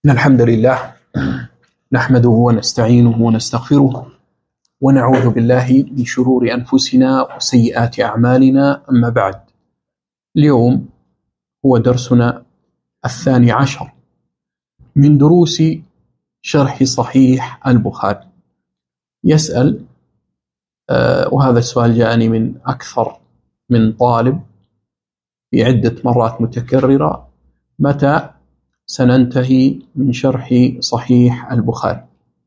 إن الحمد لله نحمده ونستعينه ونستغفره ونعوذ بالله من شرور أنفسنا وسيئات أعمالنا. أما بعد، اليوم هو درسنا 12 من دروس شرح صحيح البخاري. يسأل وهذا السؤال جاءني من أكثر من طالب في عدة مرات متكررة: متى سننتهي من شرح صحيح البخاري؟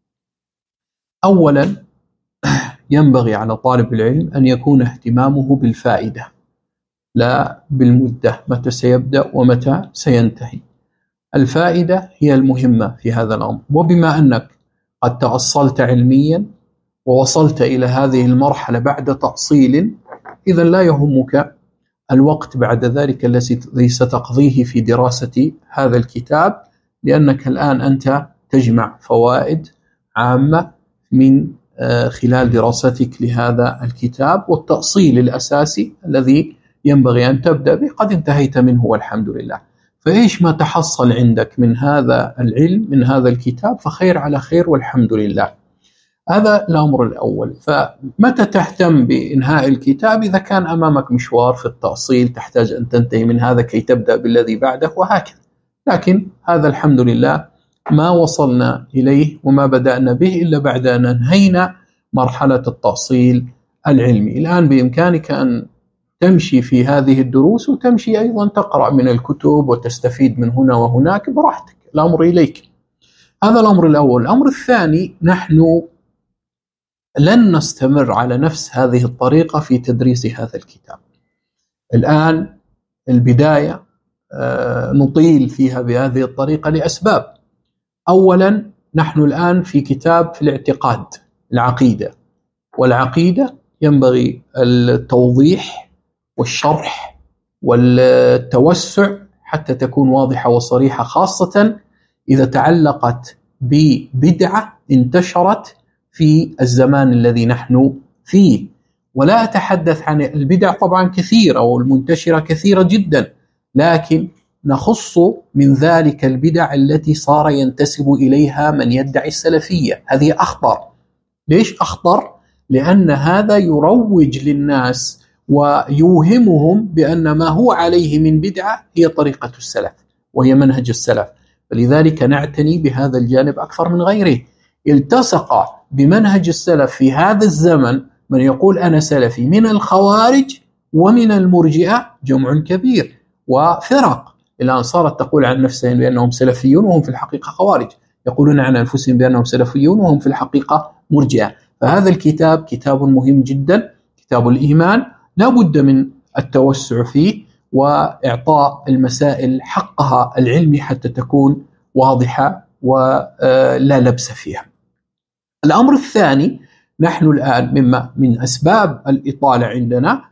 أولا، ينبغي على طالب العلم أن يكون اهتمامه بالفائدة لا بالمدة، متى سيبدأ ومتى سينتهي. الفائدة هي المهمة في هذا الأمر، وبما أنك قد تأصلت علميا ووصلت إلى هذه المرحلة بعد تأصيل، إذن لا يهمك الوقت بعد ذلك الذي ستقضيه في دراسة هذا الكتاب، لأنك الآن أنت تجمع فوائد عامة من خلال دراستك لهذا الكتاب، والتأصيل الأساسي الذي ينبغي أن تبدأ به قد انتهيت منه والحمد لله. فإيش ما تحصل عندك من هذا العلم من هذا الكتاب فخير على خير والحمد لله. هذا الأمر الأول. فمتى تهتم بإنهاء الكتاب؟ إذا كان أمامك مشوار في التأصيل تحتاج أن تنتهي من هذا كي تبدأ بالذي بعده وهكذا. لكن هذا الحمد لله ما وصلنا إليه وما بدأنا به إلا بعد أن انهينا مرحلة التأصيل العلمي. الآن بإمكانك أن تمشي في هذه الدروس وتمشي أيضا تقرأ من الكتب وتستفيد من هنا وهناك براحتك، الأمر إليك. هذا الأمر الأول. الأمر الثاني، نحن لن نستمر على نفس هذه الطريقة في تدريس هذا الكتاب. الآن البداية نطيل فيها بهذه الطريقة لأسباب. أولا، نحن الآن في كتاب في الاعتقاد، العقيدة، والعقيدة ينبغي التوضيح والشرح والتوسع حتى تكون واضحة وصريحة، خاصة إذا تعلقت ببدعة انتشرت في الزمان الذي نحن فيه. ولا أتحدث عن البدع طبعا كثيرة والمنتشرة كثيرة جدا، لكن نخص من ذلك البدع التي صار ينتسب إليها من يدعي السلفية. هذه أخطر. ليش أخطر؟ لأن هذا يروج للناس ويوهمهم بأن ما هو عليه من بدعة هي طريقة السلف وهي منهج السلف. فلذلك نعتني بهذا الجانب أكثر من غيره. التصق بمنهج السلف في هذا الزمن من يقول أنا سلفي من الخوارج ومن المرجئة جمع كبير، وفرق الآن صارت تقول عن نفسهم بأنهم سلفيون وهم في الحقيقة خوارج، يقولون عن أنفسهم بأنهم سلفيون وهم في الحقيقة مرجئة. فهذا الكتاب كتاب مهم جدا، كتاب الإيمان، لا بد من التوسع فيه وإعطاء المسائل حقها العلمي حتى تكون واضحة ولا لبس فيها. الأمر الثاني، نحن الآن من أسباب الإطالة عندنا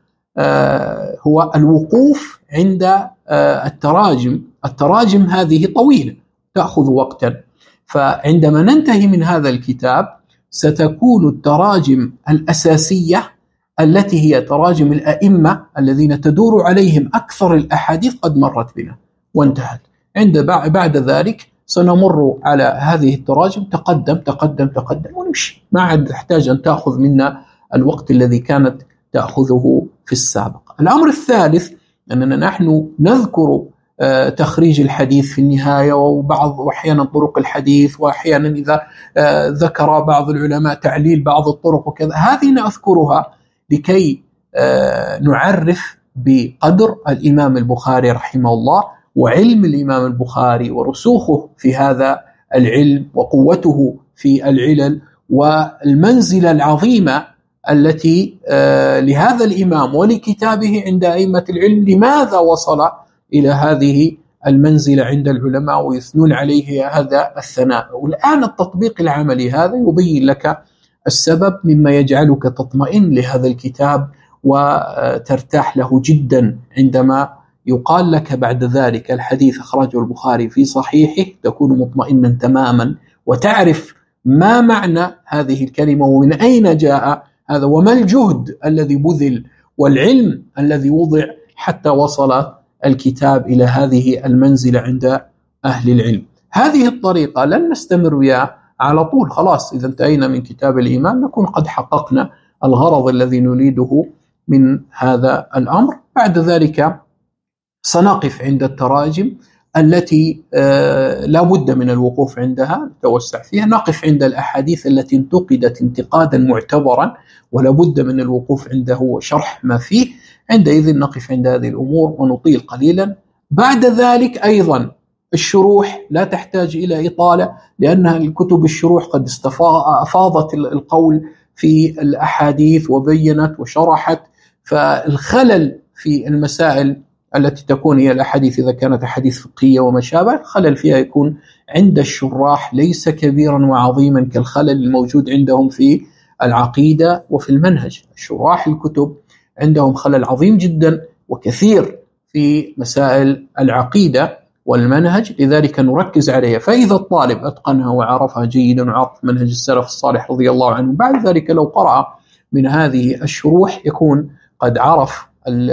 هو الوقوف عند التراجم. التراجم هذه طويلة تأخذ وقتا، فعندما ننتهي من هذا الكتاب ستكون التراجم الأساسية التي هي تراجم الأئمة الذين تدور عليهم أكثر الأحاديث قد مرت بنا وانتهت. بعد ذلك سنمر على هذه التراجم تقدم ونمشي، ما عاد تحتاج أن تأخذ منا الوقت الذي كانت تأخذه في السابق. الأمر الثالث أننا نحن نذكر تخريج الحديث في النهاية وأحيانا طرق الحديث، وأحيانا إذا ذكر بعض العلماء تعليل بعض الطرق وكذا، هذه نذكرها لكي نعرف بقدر الإمام البخاري رحمه الله وعلم الإمام البخاري ورسوخه في هذا العلم وقوته في العلل والمنزلة العظيمة التي لهذا الإمام ولكتابه عند أئمة العلم، لماذا وصل إلى هذه المنزلة عند العلماء ويثنون عليه هذا الثناء. والآن التطبيق العملي هذا يبين لك السبب مما يجعلك تطمئن لهذا الكتاب وترتاح له جدا. عندما يقال لك بعد ذلك الحديث أخرجه البخاري في صحيحه تكون مطمئنا تماما وتعرف ما معنى هذه الكلمة ومن أين جاء هذا وما الجهد الذي بذل والعلم الذي وضع حتى وصل الكتاب إلى هذه المنزلة عند أهل العلم. هذه الطريقة لن نستمر بها على طول. خلاص إذا انتهينا من كتاب الإيمان نكون قد حققنا الغرض الذي نريده من هذا الأمر. بعد ذلك سنقف عند التراجم التي لا بد من الوقوف عندها، نتوسع فيها. نقف عند الأحاديث التي انتقدت انتقادا معتبرا ولا بد من الوقوف عنده وشرح ما فيه. عندئذ نقف عند هذه الأمور ونطيل قليلا. بعد ذلك أيضا الشروح لا تحتاج إلى إطالة، لأن الكتب الشروح قد أفاضت القول في الأحاديث وبينت وشرحت، فالخلل في المسائل التي تكون هي الأحاديث إذا كانت أحاديث فقهية وما شابه، الخلل فيها يكون عند الشراح ليس كبيرا وعظيما كالخلل الموجود عندهم في العقيدة وفي المنهج. الشراح الكتب عندهم خلل عظيم جدا وكثير في مسائل العقيدة والمنهج، لذلك نركز عليها. فإذا الطالب أتقنها وعرفها جيدا وعرف منهج السلف الصالح رضي الله عنه، بعد ذلك لو قرأ من هذه الشروح يكون قد عرف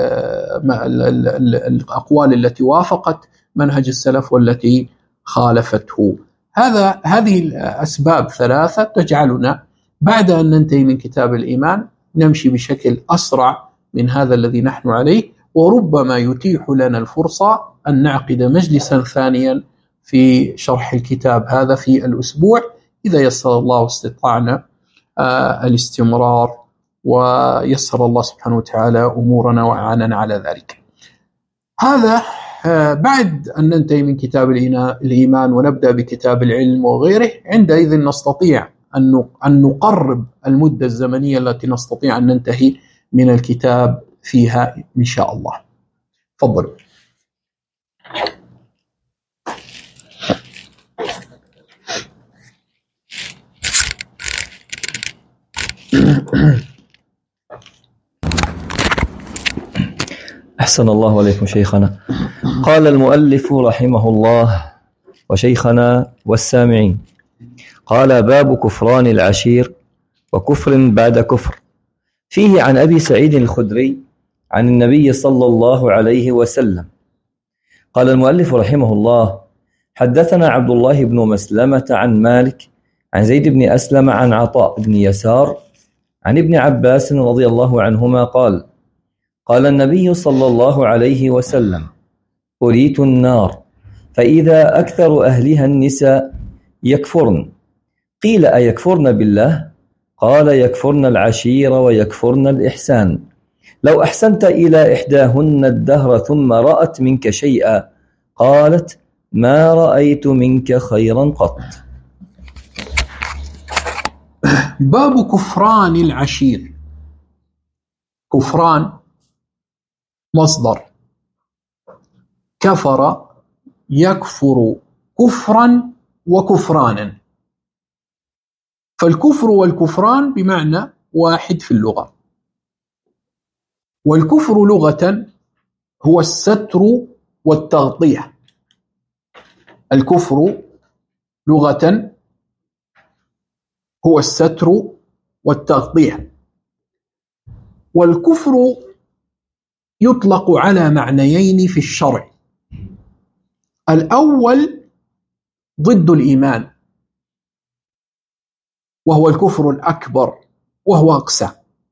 الأقوال التي وافقت منهج السلف والتي خالفته. هذه الأسباب ثلاثة تجعلنا بعد أن ننتهي من كتاب الإيمان نمشي بشكل أسرع من هذا الذي نحن عليه، وربما يتيح لنا الفرصة أن نعقد مجلسا ثانيا في شرح الكتاب هذا في الأسبوع إذا يسر الله واستطعنا الاستمرار، ويسر الله سبحانه وتعالى أمورنا وأعاننا على ذلك. هذا بعد أن ننتهي من كتاب الإيمان ونبدأ بكتاب العلم وغيره، عندئذ نستطيع أن نقرب المدة الزمنية التي نستطيع أن ننتهي من الكتاب فيها إن شاء الله. تفضلوا. أحسن الله عليكم شيخنا. قال المؤلف رحمه الله وشيخنا والسامعين: قال: باب كفران العشير وكفر بعد كفر. فيه عن أبي سعيد الخدري عن النبي صلى الله عليه وسلم قال المؤلف رحمه الله: حدثنا عبد الله بن مسلمة عن مالك عن زيد بن أسلم عن عطاء بن يسار عن ابن عباس رضي الله عنهما قال: قال النبي صلى الله عليه وسلم: أريت النار فإذا أكثر أهلها النساء يكفرن. قيل: أيكفرن بالله؟ قال: يكفرن العشير ويكفرن الإحسان. لو أحسنت إلى إحداهن الدهر ثم رأت منك شيئا قالت: ما رأيت منك خيرا قط. باب كفران العشير. كفران مصدر كفر يكفر كفرا وكفرانا، فالكفر والكفران بمعنى واحد في اللغة. والكفر لغة هو الستر والتغطية. الكفر لغة هو الستر والتغطية. والكفر يطلق على معنيين في الشرع: الأول ضد الإيمان وهو الكفر الأكبر وهو أقسى،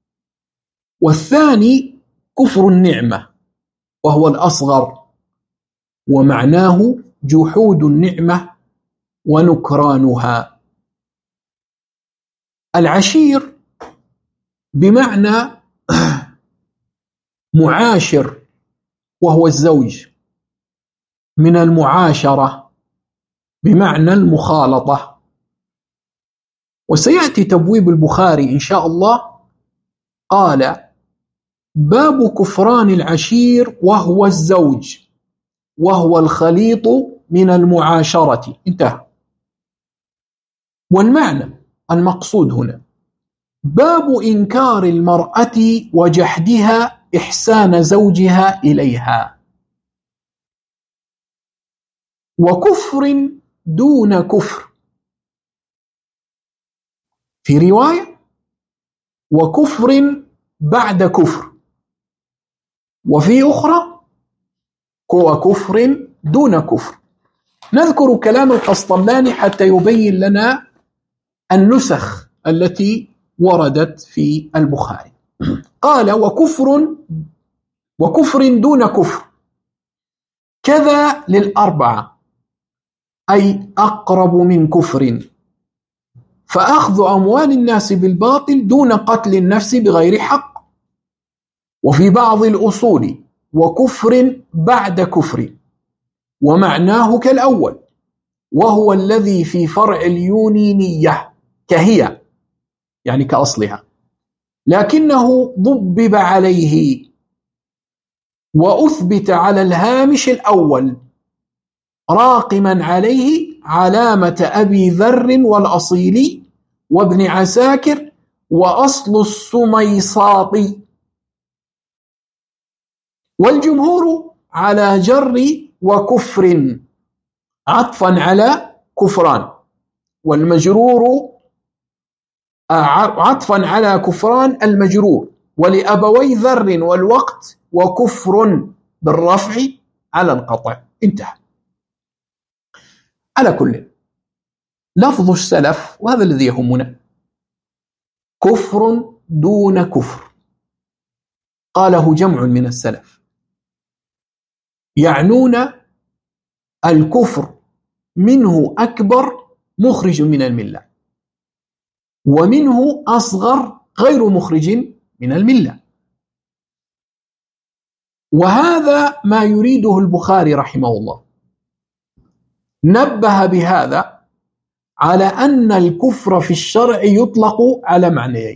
والثاني كفر النعمة وهو الأصغر ومعناه جحود النعمة ونكرانها. العشير بمعنى معاشر وهو الزوج، من المعاشرة بمعنى المخالطة. وسيأتي تبويب البخاري إن شاء الله. قال: باب كفران العشير وهو الزوج وهو الخليط من المعاشرة. انتهى. والمعنى المقصود هنا باب إنكار المرأة وجحدها إحسان زوجها إليها، وكفر دون كفر، في رواية وكفر بعد كفر، وفي أخرى وكفر دون كفر. نذكر كلام القسطلاني حتى يبين لنا النسخ التي وردت في البخاري. قال: وكفر دون كفر كذا للأربعة، أي أقرب من كفر، فأخذ أموال الناس بالباطل دون قتل النفس بغير حق. وفي بعض الأصول وكفر بعد كفر، ومعناه كالأول، وهو الذي في فرع اليونينية كهي، يعني كأصلها، لكنه ضبب عليه وأثبت على الهامش الأول راقما عليه علامة أبي ذر والأصيلي وابن عساكر وأصل السميصاطي، والجمهور على جر وكفر عطفا على كفران، والمجرور عطفا على كفران المجرور، ولأبوي ذر والوقت وكفر بالرفع على القطع. انتهى. على كل، لفظ السلف، وهذا الذي يهمنا، كفر دون كفر، قاله جمع من السلف، يعنون الكفر منه أكبر مخرج من الملة، ومنه أصغر غير مخرج من الملة. وهذا ما يريده البخاري رحمه الله. نبه بهذا على أن الكفر في الشرع يطلق على معنيين،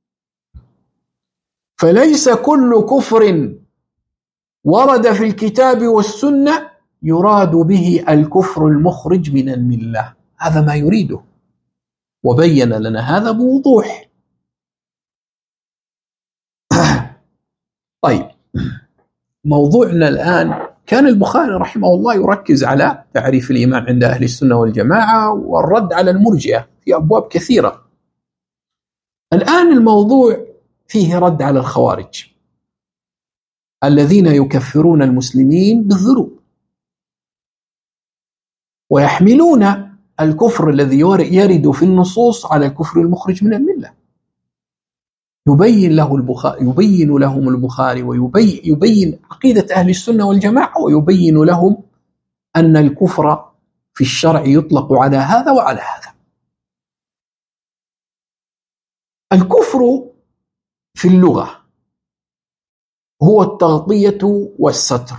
فليس كل كفر ورد في الكتاب والسنة يراد به الكفر المخرج من الملة، هذا ما يريده، وبين لنا هذا بوضوح. طيب، موضوعنا الآن، كان البخاري رحمه الله يركز على تعريف الإيمان عند أهل السنة والجماعة والرد على المرجئة في أبواب كثيرة. الآن الموضوع فيه رد على الخوارج الذين يكفرون المسلمين بالذنوب، ويحملون الكفر الذي يرد في النصوص على الكفر المخرج من الملة. يبين لهم البخاري ويبين عقيدة أهل السنة والجماعة، ويبين لهم أن الكفر في الشرع يطلق على هذا وعلى هذا. الكفر في اللغة هو التغطية والستر،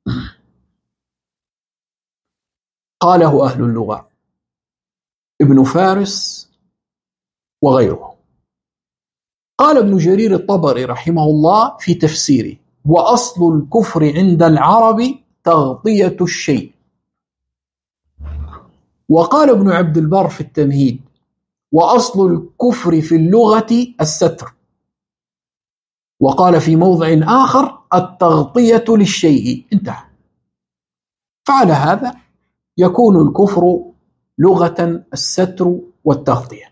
قاله أهل اللغة ابن فارس وغيره. قال ابن جرير الطبري رحمه الله في تفسيره: وأصل الكفر عند العرب تغطية الشيء. وقال ابن عبد البر في التمهيد: وأصل الكفر في اللغة الستر. وقال في موضع آخر: التغطية للشيء. انتهى. فعلى هذا يكون الكفر لغة الستر والتغطية.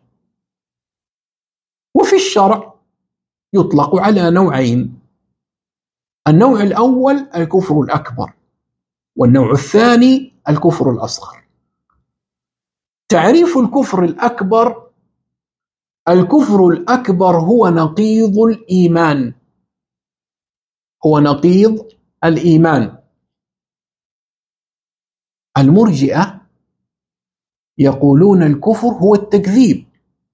وفي الشرع يطلق على نوعين: النوع الأول الكفر الأكبر، والنوع الثاني الكفر الأصغر. تعريف الكفر الأكبر: الكفر الأكبر هو نقيض الإيمان، هو نقيض الإيمان. المرجئة يقولون الكفر هو التكذيب.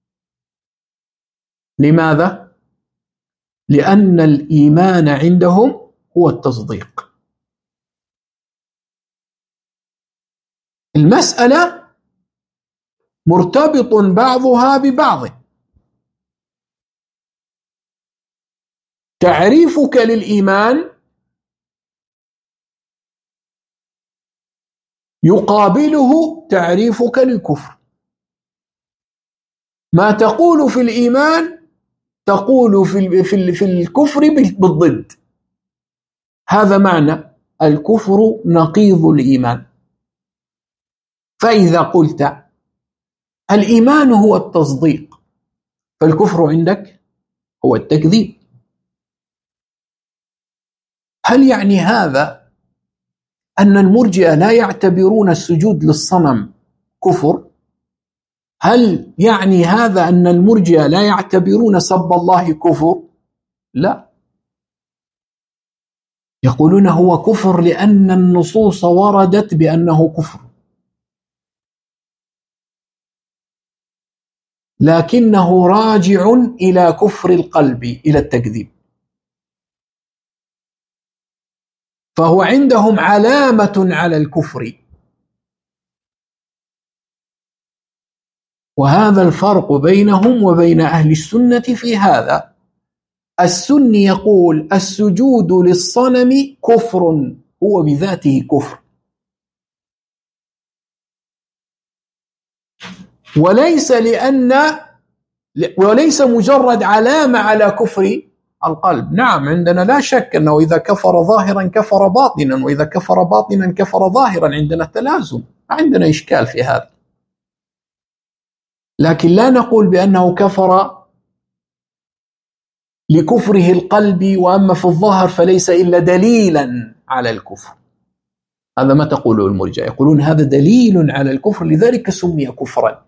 لماذا؟ لأن الإيمان عندهم هو التصديق. المسألة مرتبط بعضها ببعض. تعريفك للإيمان يقابله تعريفك للكفر. ما تقول في الإيمان تقول في الكفر بالضد. هذا معنى الكفر نقيض الإيمان. فإذا قلت الإيمان هو التصديق، فالكفر عندك هو التكذيب. هل يعني هذا أن المرجئة لا يعتبرون السجود للصنم كفر، هل يعني هذا أن المرجئة لا يعتبرون سب الله كفر؟ لا، يقولون هو كفر لأن النصوص وردت بأنه كفر، لكنه راجع إلى كفر القلب، إلى التكذيب، فهو عندهم علامة على الكفر. وهذا الفرق بينهم وبين أهل السنة في هذا. السني يقول السجود للصنم كفر، هو بذاته كفر، وليس مجرد علامة على كفر القلب. نعم، عندنا لا شك أنه إذا كفر ظاهرا كفر باطنا، وإذا كفر باطنا كفر ظاهرا، عندنا تلازم، عندنا إشكال في هذا، لكن لا نقول بأنه كفر لكفره القلب، وأما في الظاهر فليس إلا دليلا على الكفر. هذا ما تقوله المرجئة، يقولون هذا دليل على الكفر لذلك سمي كفرا.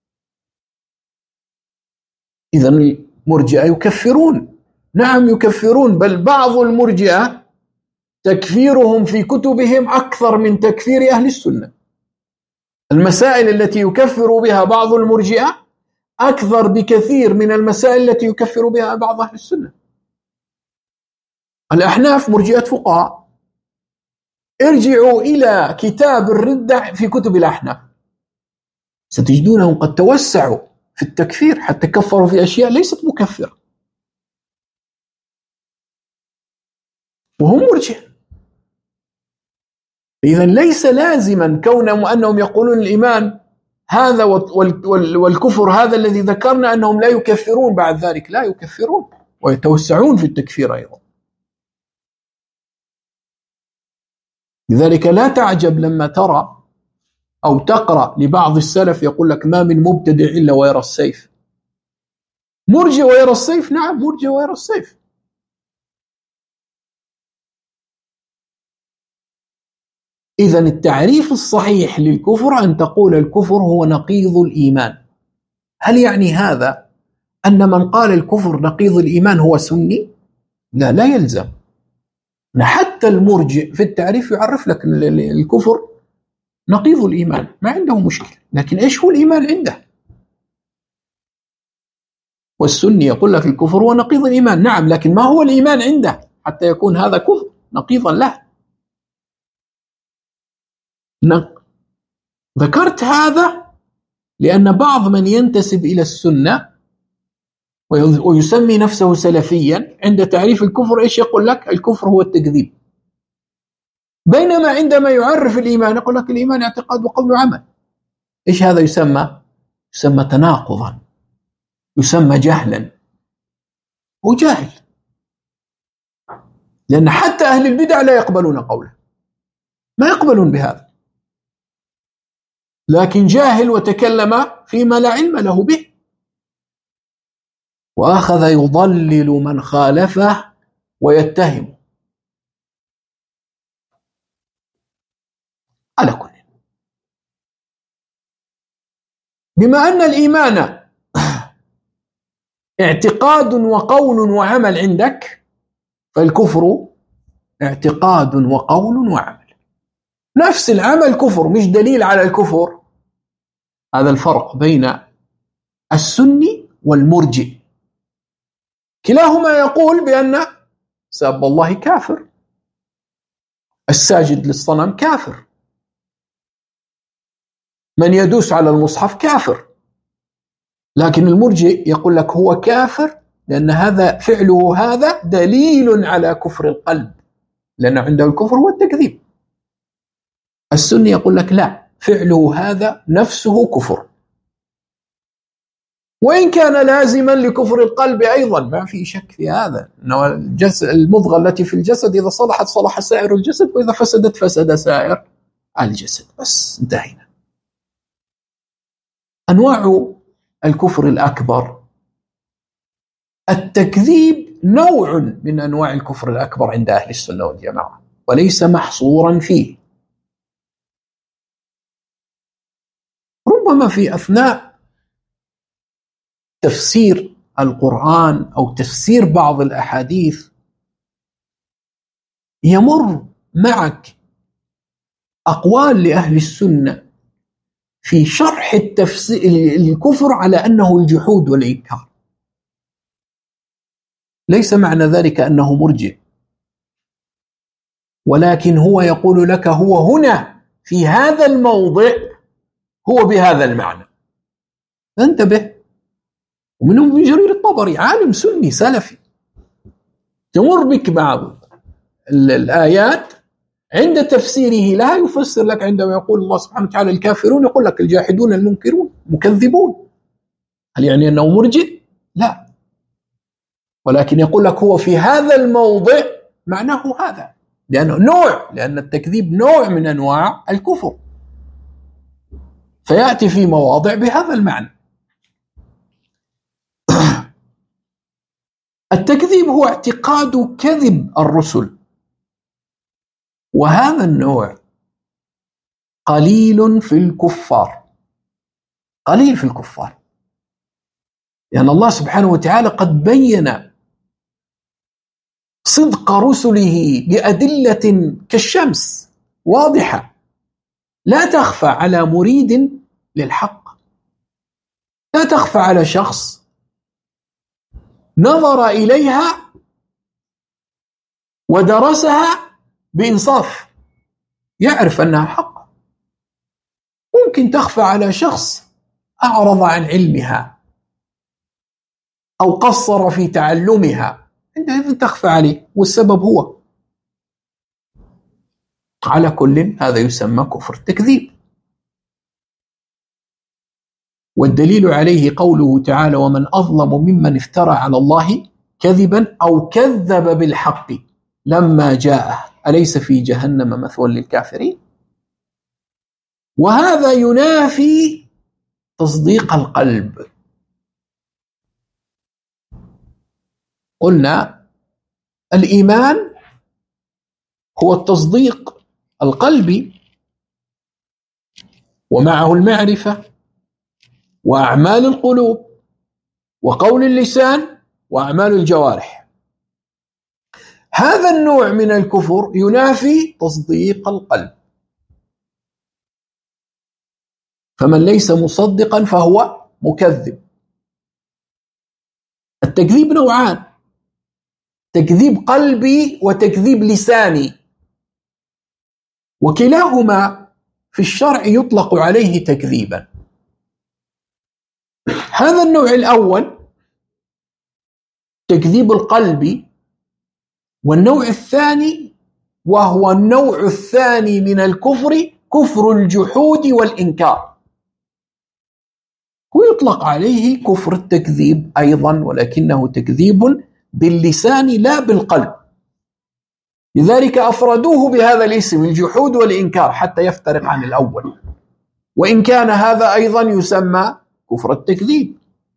إذن المرجئة يكفرون، نعم يكفرون، بل بعض المرجئة تكفيرهم في كتبهم أكثر من تكفير أهل السنة. المسائل التي يكفر بها بعض المرجئة أكثر بكثير من المسائل التي يكفر بها بعض أهل السنة. الأحناف مرجئة فقهاء، ارجعوا إلى كتاب الردة في كتب الأحناف ستجدونهم قد توسعوا في التكفير حتى كفروا في أشياء ليست مكفرة، وهم مرجئة. إذن ليس لازما كونهم أنهم يقولون الإيمان هذا والكفر هذا الذي ذكرنا أنهم لا يكفرون بعد ذلك، لا يكفرون ويتوسعون في التكفير أيضا. لذلك لا تعجب لما ترى أو تقرأ لبعض السلف يقول لك ما من مبتدع إلا ويرى السيف. مرجئ ويرى السيف؟ نعم، مرجئ ويرى السيف. إذن التعريف الصحيح للكفر أن تقول الكفر هو نقيض الإيمان. هل يعني هذا أن من قال الكفر نقيض الإيمان هو سني؟ لا، لا يلزم. حتى المرجئ في التعريف يعرف لك الكفر نقيض الإيمان، ما عنده مشكلة، لكن إيش هو الإيمان عنده؟ والسني يقول لك الكفر هو نقيض الإيمان، نعم، لكن ما هو الإيمان عنده حتى يكون هذا كفر نقيضا له؟ ذكرت هذا لأن بعض من ينتسب إلى السنة ويسمي نفسه سلفيا عند تعريف الكفر إيش يقول لك؟ الكفر هو التكذيب، بينما عندما يعرف الإيمان يقول لك الإيمان اعتقاد وقول وعمل. إيش هذا يسمى؟ يسمى تناقضا، يسمى جهلا. هو جاهل، لأن حتى أهل البدع لا يقبلون قوله، ما يقبلون بهذا، لكن جاهل وتكلم فيما لا علم له به، وأخذ يضلل من خالفه ويتهم. على كل، بما أن الإيمان اعتقاد وقول وعمل عندك، فالكفر اعتقاد وقول وعمل. نفس العمل كفر، مش دليل على الكفر. هذا الفرق بين السني والمرجئ، كلاهما يقول بأن سب الله كافر، الساجد للصنم كافر، من يدوس على المصحف كافر. لكن المرجئ يقول لك هو كافر لأن هذا فعله هذا دليل على كفر القلب، لأن عنده الكفر هو التكذيب. السني يقول لك لا، فعله هذا نفسه كفر، وإن كان لازما لكفر القلب أيضا، ما في شك في هذا، أنه المضغة التي في الجسد إذا صلحت صلح سائر الجسد، وإذا فسدت فسد سائر الجسد. بس انتهينا. أنواع الكفر الأكبر، التكذيب نوع من أنواع الكفر الأكبر عند أهل السنة والجماعة، وليس محصورا فيه، ربما في أثناء تفسير القرآن أو تفسير بعض الأحاديث يمر معك أقوال لأهل السنة في شرح الكفر على أنه الجحود والإنكار. ليس معنى ذلك أنه مرجئ، ولكن هو يقول لك هو هنا في هذا الموضع هو بهذا المعنى، انتبه. ومنهم ابن جرير الطبري عالم سني سلفي، تمر بك بعض الآيات عند تفسيره لها يفسر لك عندما يقول الله سبحانه وتعالى الكافرون يقول لك الجاحدون المنكرون مكذبون. هل يعني أنه مرجئ؟ لا، ولكن يقول لك هو في هذا الموضع معناه هذا، لأنه نوع، لأن التكذيب نوع من أنواع الكفر، فيأتي في مواضع بهذا المعنى. التكذيب هو اعتقاد كذب الرسل، وهذا النوع قليل في الكفار، قليل في الكفار، لأن الله سبحانه وتعالى قد بين صدق رسله بأدلة كالشمس واضحة لا تخفى على مريد للحق، لا تخفى على شخص نظر إليها ودرسها بإنصاف يعرف أنها حق. ممكن تخفى على شخص أعرض عن علمها أو قصر في تعلمها، عندئذ تخفى عليه، والسبب هو. على كل هذا يسمى كفر التكذيب، والدليل عليه قوله تعالى ومن أظلم ممن افترى على الله كذبا أو كذب بالحق لما جاءه أليس في جهنم مثوى للكافرين. وهذا ينافي تصديق القلب. قلنا الإيمان هو التصديق القلبي ومعه المعرفة وأعمال القلوب وقول اللسان وأعمال الجوارح. هذا النوع من الكفر ينافي تصديق القلب، فمن ليس مصدقا فهو مكذب. التكذيب نوعان، تكذيب قلبي وتكذيب لساني، وكلاهما في الشرع يطلق عليه تكذيبا. هذا النوع الأول تكذيب القلب، والنوع الثاني وهو النوع الثاني من الكفر كفر الجحود والإنكار، ويطلق عليه كفر التكذيب أيضا، ولكنه تكذيب باللسان لا بالقلب، لذلك أفردوه بهذا الاسم الجحود والإنكار حتى يفترق عن الأول، وإن كان هذا أيضا يسمى كفر التكذيب،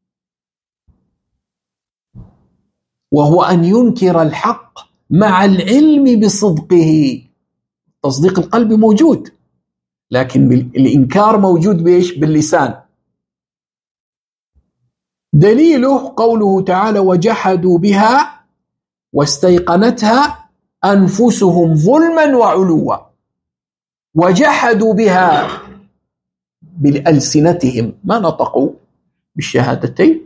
وهو أن ينكر الحق مع العلم بصدقه. تصديق القلب موجود، لكن الإنكار موجود بإيش؟ باللسان. دليله قوله تعالى وجحدوا بها واستيقنتها أنفسهم ظلما وعلوا. وجحدوا بها بألسنتهم، ما نطقوا بالشهادتين،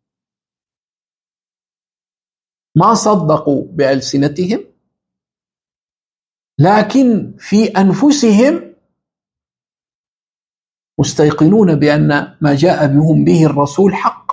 ما صدقوا بألسنتهم، لكن في أنفسهم مستيقنون بأن ما جاء بهم به الرسول حق.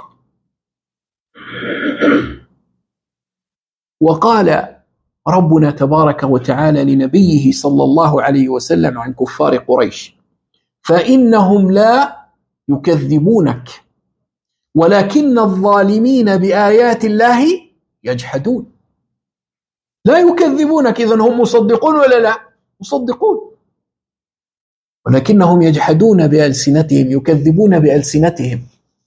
وقال ربنا تبارك وتعالى لنبيه صلى الله عليه وسلم عن كفار قريش فإنهم لا يكذبونك ولكن الظالمين بآيات الله يجحدون. لا يكذبونك، إذن هم مصدقون ولا لا؟ مصدقون، ولكنهم يجحدون بألسنتهم، يكذبون بألسنتهم.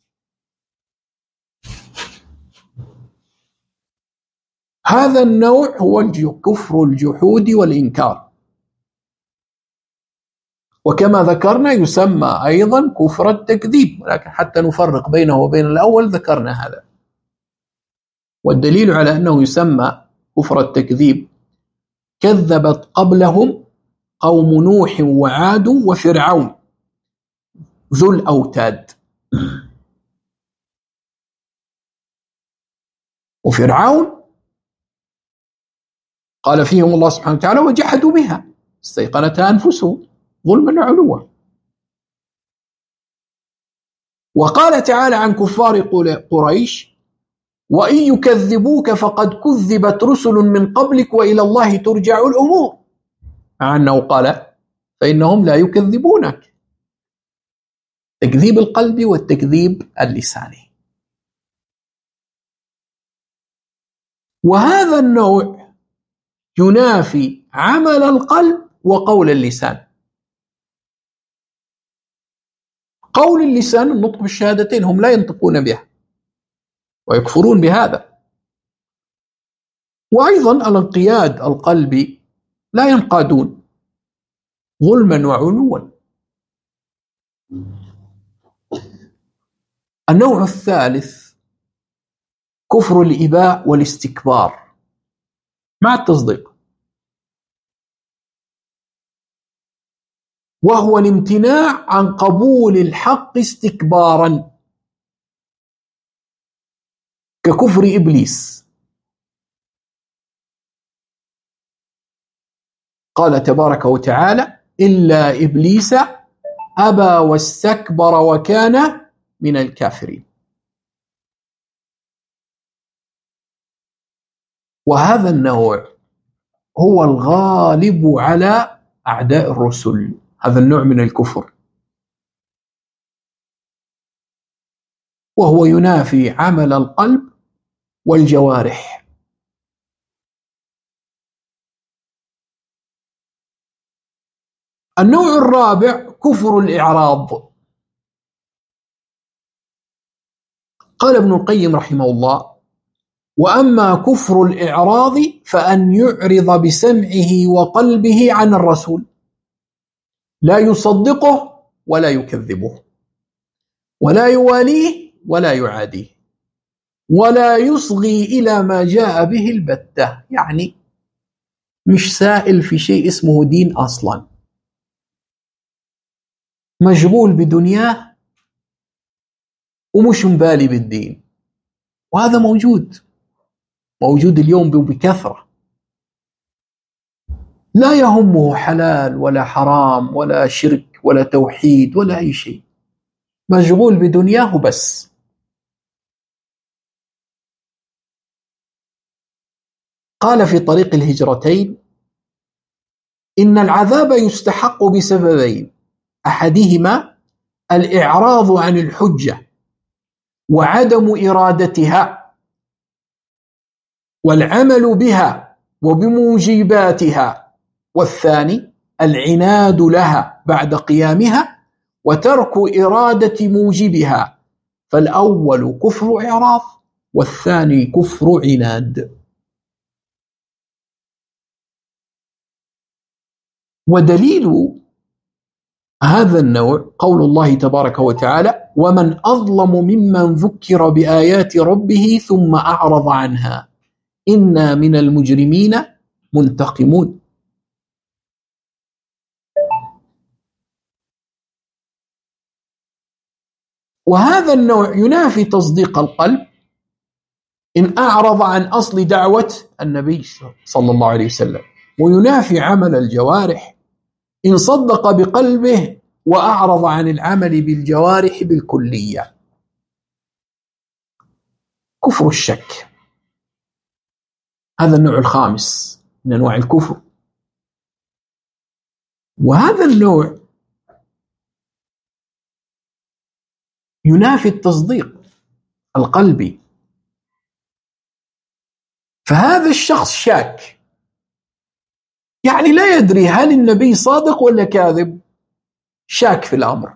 هذا النوع هو كفر الجحود والإنكار. وكما ذكرنا يسمى أيضا كفر التكذيب، ولكن حتى نفرق بينه وبين الأول ذكرنا هذا. والدليل على أنه يسمى كفر التكذيب كذبت قبلهم قوم نوح وعاد وفرعون ذو الأوتاد. وفرعون قال فيهم الله سبحانه وتعالى وجحدوا بها استيقنتها أنفسهم ظلما وعلوا. وقال تعالى عن كفار قريش وإن يكذبوك فقد كذبت رسل من قبلك وإلى الله ترجع الأمور، مع أنه قال فإنهم لا يكذبونك، تكذيب القلب والتكذيب اللساني. وهذا النوع ينافي عمل القلب وقول اللسان. قول اللسان النطق بالشهادتين، هم لا ينطقون بها ويكفرون بهذا. وأيضا الانقياد القلبي لا ينقادون ظلما وعلوا. النوع الثالث كفر الإباء والاستكبار مع التصديق، وهو الامتناع عن قبول الحق استكبارا ككفر إبليس. قال تبارك وتعالى إلا إبليس أبى واستكبر وكان من الكافرين. وهذا النوع هو الغالب على أعداء الرسل، هذا النوع من الكفر، وهو ينافي عمل القلب والجوارح. النوع الرابع كفر الإعراض. قال ابن القيم رحمه الله وأما كفر الإعراض فأن يعرض بسمعه وقلبه عن الرسول، لا يصدقه ولا يكذبه ولا يواليه ولا يعاديه ولا يصغي إلى ما جاء به البتة، يعني مش سائل في شيء اسمه دين أصلا، مشغول بدنياه ومش مبالي بالدين. وهذا موجود اليوم بكثرة، لا يهمه حلال ولا حرام ولا شرك ولا توحيد ولا أي شيء، مشغول بدنياه بس. قال في طريق الهجرتين إن العذاب يستحق بسببين، أحدهما الإعراض عن الحجة وعدم إرادتها والعمل بها وبموجباتها، والثاني العناد لها بعد قيامها وترك إرادة موجبها، فالأول كفر إعراض والثاني كفر عناد. ودليل هذا النوع قول الله تبارك وتعالى ومن أظلم ممن ذكر بآيات ربه ثم أعرض عنها إنا من المجرمين منتقمون. وهذا النوع ينافي تصديق القلب إن أعرض عن أصل دعوة النبي صلى الله عليه وسلم، وينافي عمل الجوارح إن صدق بقلبه وأعرض عن العمل بالجوارح بالكلية. كفر الشك، هذا النوع الخامس من أنواع الكفر. وهذا النوع ينافي التصديق القلبي، فهذا الشخص شاك، يعني لا يدري هل النبي صادق ولا كاذب، شاك في الأمر.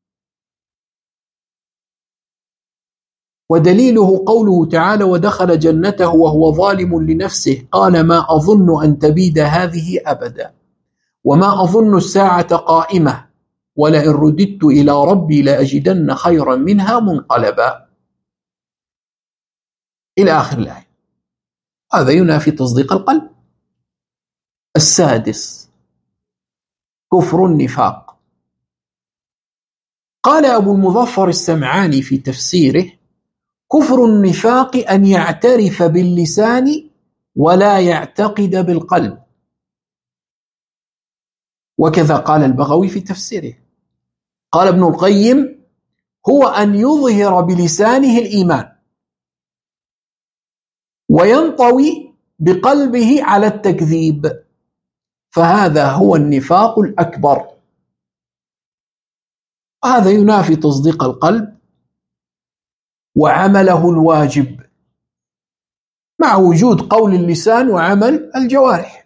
ودليله قوله تعالى ودخل جنته وهو ظالم لنفسه قال ما أظن أن تبيد هذه أبدا وما أظن الساعة قائمة ولئن رددت إلى ربي لأجدن خيرا منها منقلبا إلى آخر الآية. هذا ينافي تصديق القلب. السادس كفر النفاق. قال أبو المظفر السمعاني في تفسيره: كفر النفاق أن يعترف باللسان ولا يعتقد بالقلب. وكذا قال البغوي في تفسيره. قال ابن القيم: هو أن يظهر بلسانه الإيمان وينطوي بقلبه على التكذيب، فهذا هو النفاق الأكبر. هذا ينافي تصديق القلب وعمله الواجب مع وجود قول اللسان وعمل الجوارح،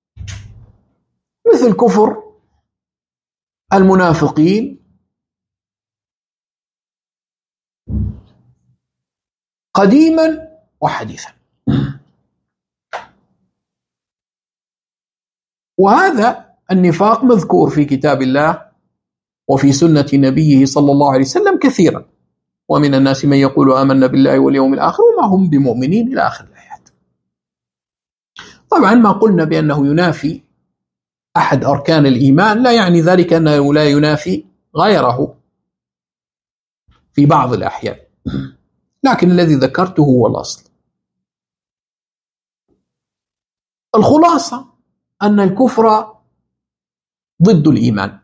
مثل كفر المنافقين قديما وحديثا. وهذا النفاق مذكور في كتاب الله وفي سنة نبيه صلى الله عليه وسلم كثيرا: ومن الناس من يقول آمنا بالله واليوم الآخر وما هم بمؤمنين إلى آخر الآيات. طبعا ما قلنا بأنه ينافي أحد أركان الإيمان لا يعني ذلك أنه لا ينافي غيره في بعض الأحيان، لكن الذي ذكرته هو الأصل. الخلاصة أن الكفر ضد الإيمان،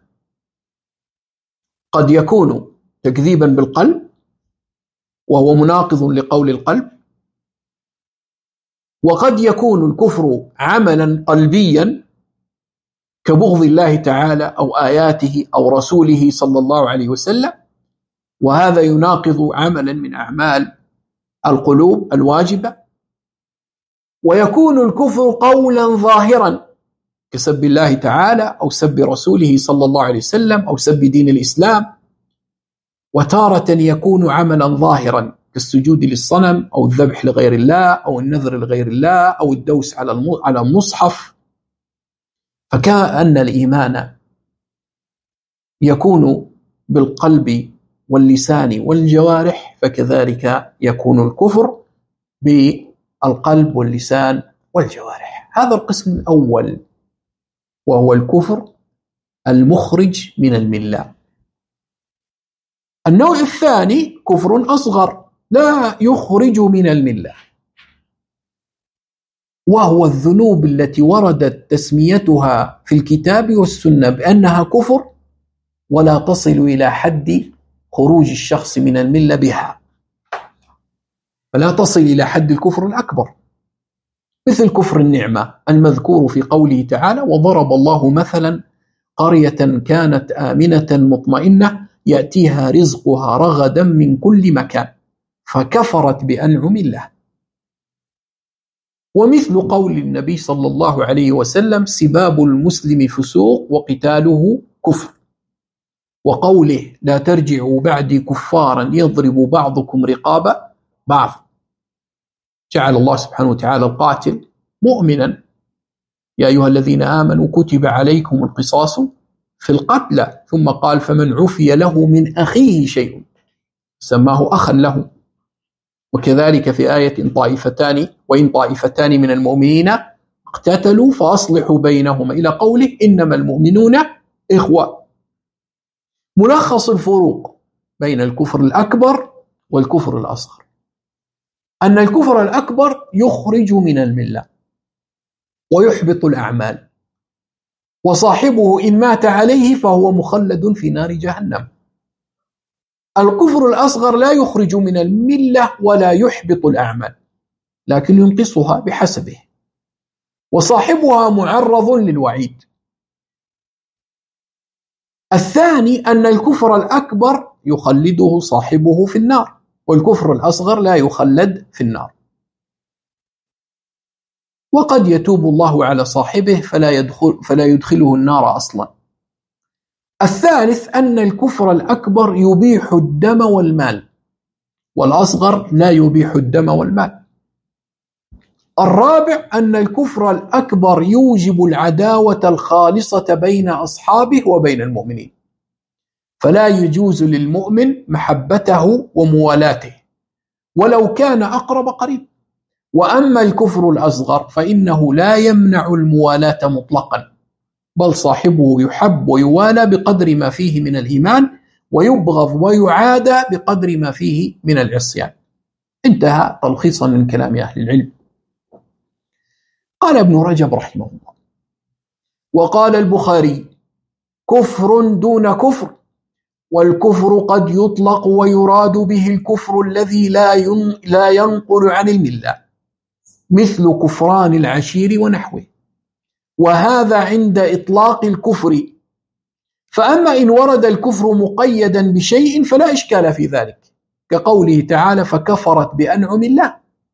قد يكون تكذيبا بالقلب وهو مناقض لقول القلب، وقد يكون الكفر عملا قلبيا كبغض الله تعالى أو آياته أو رسوله صلى الله عليه وسلم، وهذا يناقض عملا من أعمال القلوب الواجبة. ويكون الكفر قولا ظاهرا كسب الله تعالى أو سب رسوله صلى الله عليه وسلم أو سب دين الإسلام، وتارة يكون عملا ظاهرا كالسجود للصنم أو الذبح لغير الله أو النذر لغير الله أو الدوس على المصحف. فكأن الإيمان يكون بالقلب واللسان والجوارح، فكذلك يكون الكفر بالقلب واللسان والجوارح. هذا القسم الأول وهو الكفر المخرج من الملة. النوع الثاني كفر أصغر لا يخرج من الملة، وهو الذنوب التي وردت تسميتها في الكتاب والسنة بأنها كفر ولا تصل إلى حد خروج الشخص من الملة بها، فلا تصل إلى حد الكفر الأكبر، مثل كفر النعمة المذكور في قوله تعالى: وضرب الله مثلا قرية كانت آمنة مطمئنة يأتيها رزقها رغدا من كل مكان فكفرت بأنعم الله. ومثل قول النبي صلى الله عليه وسلم: سباب المسلم فسوق وقتاله كفر، وقوله: لا ترجعوا بعدي كفارا يضرب بعضكم رقاب بعض. جعل الله سبحانه وتعالى القاتل مؤمنا: يا أيها الذين آمنوا كتب عليكم القصاص في القتلى، ثم قال: فمن عفي له من أخيه شيء سماه أخا له. وكذلك في آية طائفتان وإن طائفتان من المؤمنين اقتتلوا فأصلحوا بينهما إلى قوله: إنما المؤمنون إخوة. ملخص الفروق بين الكفر الأكبر والكفر الأصغر أن الكفر الأكبر يخرج من الملة ويحبط الأعمال، وصاحبه إن مات عليه فهو مخلد في نار جهنم. الكفر الأصغر لا يخرج من الملة ولا يحبط الأعمال، لكن ينقصها بحسبه، وصاحبها معرض للوعيد. الثاني أن الكفر الأكبر يخلده صاحبه في النار، والكفر الأصغر لا يخلد في النار، وقد يتوب الله على صاحبه فلا يدخله النار أصلا. الثالث أن الكفر الأكبر يبيح الدم والمال، والأصغر لا يبيح الدم والمال. الرابع أن الكفر الأكبر يوجب العداوة الخالصة بين أصحابه وبين المؤمنين، فلا يجوز للمؤمن محبته وموالاته ولو كان أقرب قريب. وأما الكفر الأصغر فإنه لا يمنع الموالاة مطلقا، بل صاحبه يحب ويوالى بقدر ما فيه من الإيمان، ويبغض ويعادى بقدر ما فيه من العصيان. انتهى تلخيصا من كلام أهل العلم. قال ابن رجب رحمه الله: وقال البخاري: كفر دون كفر، والكفر قد يطلق ويراد به الكفر الذي لا ينقل عن الملة، مثل كفران العشير ونحوه، وهذا عند إطلاق الكفر. فأما إن ورد الكفر مقيدا بشيء فلا إشكال في ذلك، كقوله تعالى: فكفرت بأنعم الله.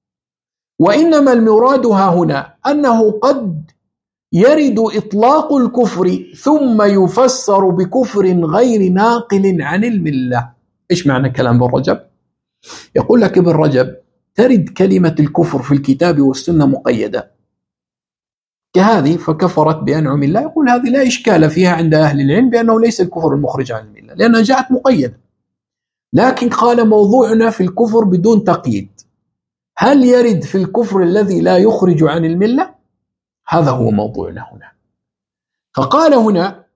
وإنما المراد هنا أنه قد يرد إطلاق الكفر ثم يفسر بكفر غير ناقل عن الملة. إيش معنى كلام ابن رجب؟ يقول لك ابن رجب: ترد كلمة الكفر في الكتاب والسنة مقيدة كهذه فكفرت بأنعم الله، يقول هذه لا إشكال فيها عند أهل العلم بأنه ليس الكفر المخرج عن الملة لأنها جاءت مقيدة. لكن قال: موضوعنا في الكفر بدون تقييد، هل يرد في الكفر الذي لا يخرج عن الملة؟ هذا هو موضوعنا هنا. فقال هنا: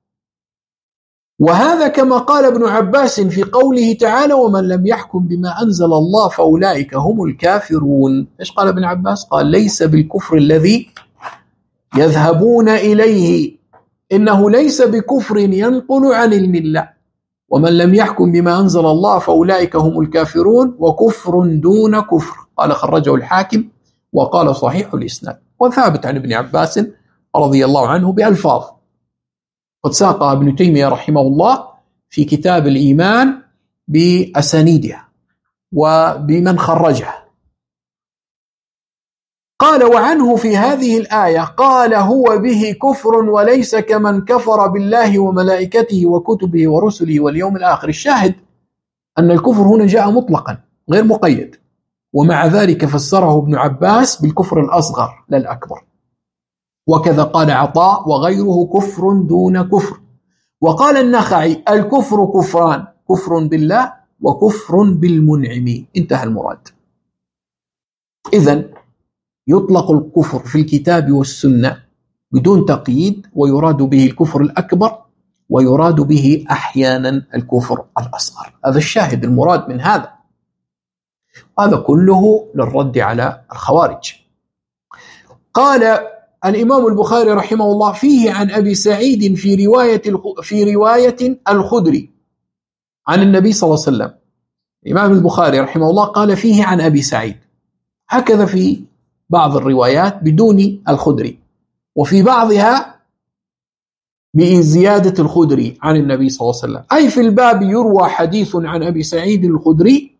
وهذا كما قال ابن عباس في قوله تعالى: ومن لم يحكم بما أنزل الله فأولئك هم الكافرون. إيش قال ابن عباس؟ قال: ليس بالكفر الذي يذهبون إليه، إنه ليس بكفر ينقل عن الملة، ومن لم يحكم بما أنزل الله فأولئك هم الكافرون، وكفر دون كفر. قال: خرجه الحاكم وقال صحيح الإسناد. وثابت عن ابن عباس رضي الله عنه بألفاظ قد ساقها ابن تيمية رحمه الله في كتاب الإيمان بأسانيدها وبمن خرجها. قال: وعنه في هذه الآية قال: هو به كفر وليس كمن كفر بالله وملائكته وكتبه ورسله واليوم الآخر. الشاهد أن الكفر هنا جاء مطلقا غير مقيد، ومع ذلك فسره ابن عباس بالكفر الأصغر لا الأكبر. وكذا قال عطاء وغيره: كفر دون كفر. وقال النخعي: الكفر كفران، كفر بالله وكفر بالمنعم. انتهى المراد. إذن يطلق الكفر في الكتاب والسنة بدون تقييد، ويراد به الكفر الأكبر، ويراد به أحيانا الكفر الأصغر. هذا الشاهد المراد من هذا. هذا كله للرد على الخوارج. قال الإمام البخاري رحمه الله: فيه عن أبي سعيد في رواية الخدري عن النبي صلى الله عليه وسلم. الإمام البخاري رحمه الله قال: فيه عن أبي سعيد، هكذا في بعض الروايات بدون الخدري، وفي بعضها بزيادة الخدري عن النبي صلى الله عليه وسلم، أي في الباب يروى حديث عن أبي سعيد الخدري،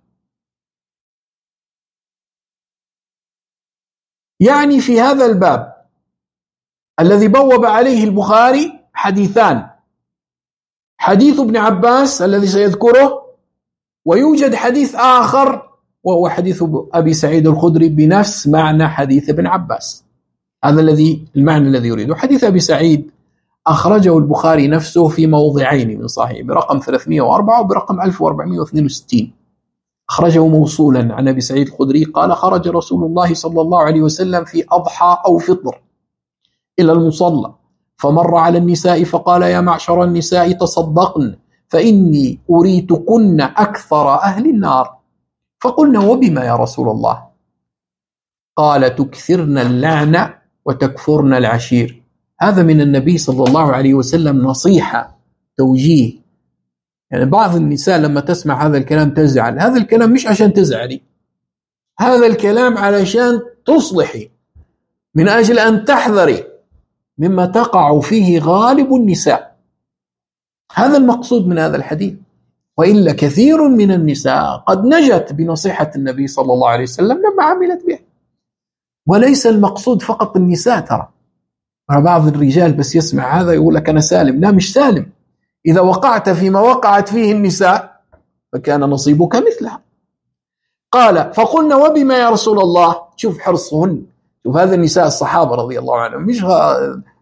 يعني في هذا الباب الذي بوب عليه البخاري حديثان: حديث ابن عباس الذي سيذكره، ويوجد حديث آخر وهو حديث أبي سعيد الخدري بنفس معنى حديث ابن عباس. هذا المعنى الذي يريده. حديث أبي سعيد أخرجه البخاري نفسه في موضعين من صحيح، برقم 304 وبرقم 1462. أخرجه موصولا عن أبي سعيد الخدري قال: خرج رسول الله صلى الله عليه وسلم في أضحى أو فطر إلى المصلى، فمر على النساء فقال: يا معشر النساء تصدقن فإني أريتكن أكثر أهل النار. فقلنا: وبما يا رسول الله؟ قال: تكثرن اللعنة وتكفرن العشير. هذا من النبي صلى الله عليه وسلم نصيحة، توجيه. يعني بعض النساء لما تسمع هذا الكلام تزعل. هذا الكلام مش عشان تزعلي، هذا الكلام علشان تصلحي، من أجل أن تحذري مما تقع فيه غالب النساء. هذا المقصود من هذا الحديث. وإلا كثير من النساء قد نجت بنصيحة النبي صلى الله عليه وسلم لما عملت به. وليس المقصود فقط النساء، ترى بعض الرجال بس يسمع هذا يقول لك أنا سالم. لا، مش سالم. إذا وقعت فيما وقعت فيه النساء فكان نصيبك مثلها. قال: فقلنا: وبما يا رسول الله؟ شوف حرصهن، شوف هذا النساء الصحابة رضي الله عنهم، مش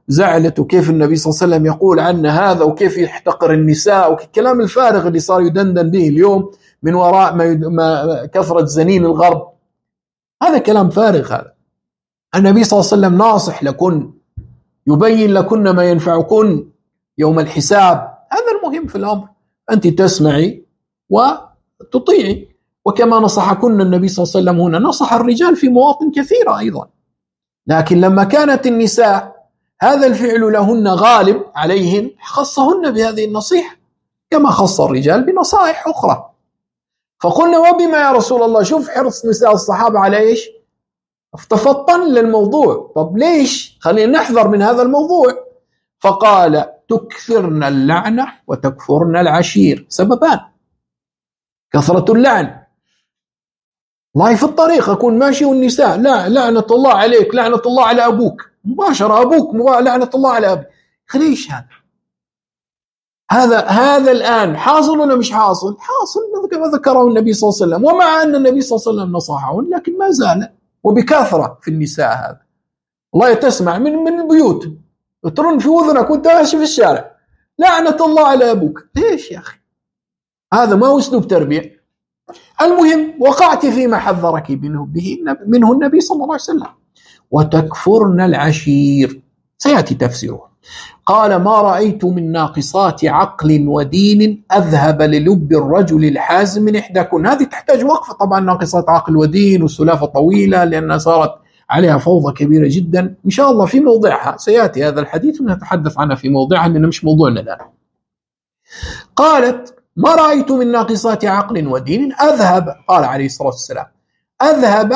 زعلت وكيف النبي صلى الله عليه وسلم يقول عنا هذا وكيف يحتقر النساء والكلام الفارغ اللي صار يدندن به اليوم من وراء ما كثرة زنين الغرب. هذا كلام فارغ. هذا النبي صلى الله عليه وسلم ناصح لكن، يبين لكن ما ينفعكن يوم الحساب. هذا المهم في الأمر، أنت تسمعي وتطيعي. وكما نصحكن النبي صلى الله عليه وسلم هنا، نصح الرجال في مواطن كثيرة أيضا، لكن لما كانت النساء هذا الفعل لهن غالب عليهن خصهن بهذه النصيحة كما خص الرجال بنصائح أخرى. فقلنا وبما يا رسول الله؟ شوف حرص نساء الصحابة على إيش؟ تفطن للموضوع. طب ليش؟ خلينا نحذر من هذا الموضوع. فقال تكثرن اللعنة وتكفرن العشير. سببان: كثرة اللعن، والله في الطريق أكون ماشي والنساء لا لعنة الله عليك، لعنة الله على أبوك، مباشرة أبوك لعنة الله على أبي. ليش هذا الآن حاصل ولا مش حاصل؟ حاصل كما ذكره النبي صلى الله عليه وسلم، ومع أن النبي صلى الله عليه وسلم نصحهم لكن ما زال وبكثرة في النساء. هذا والله تسمع من البيوت وترن في وذنك وانت ماشي في الشارع لعنة الله على أبوك. ليش يا أخي؟ هذا ما هو أسلوب تربية. المهم وقعت فيما حذرك منه النبي صلى الله عليه وسلم. وتكفرن العشير، سيأتي تفسيره. قال ما رأيت من ناقصات عقل ودين أذهب للب الرجل الحازم من إحداكن. هذه تحتاج وقفة طبعا، ناقصات عقل ودين والسلافة طويلة لأنها صارت عليها فوضى كبيرة جدا. إن شاء الله في موضعها سيأتي هذا الحديث ونتحدث عنها في موضعها لأنه مش موضوعنا الآن. قالت ما رأيت من ناقصات عقل ودين أذهب، قال عليه الصلاة والسلام أذهب،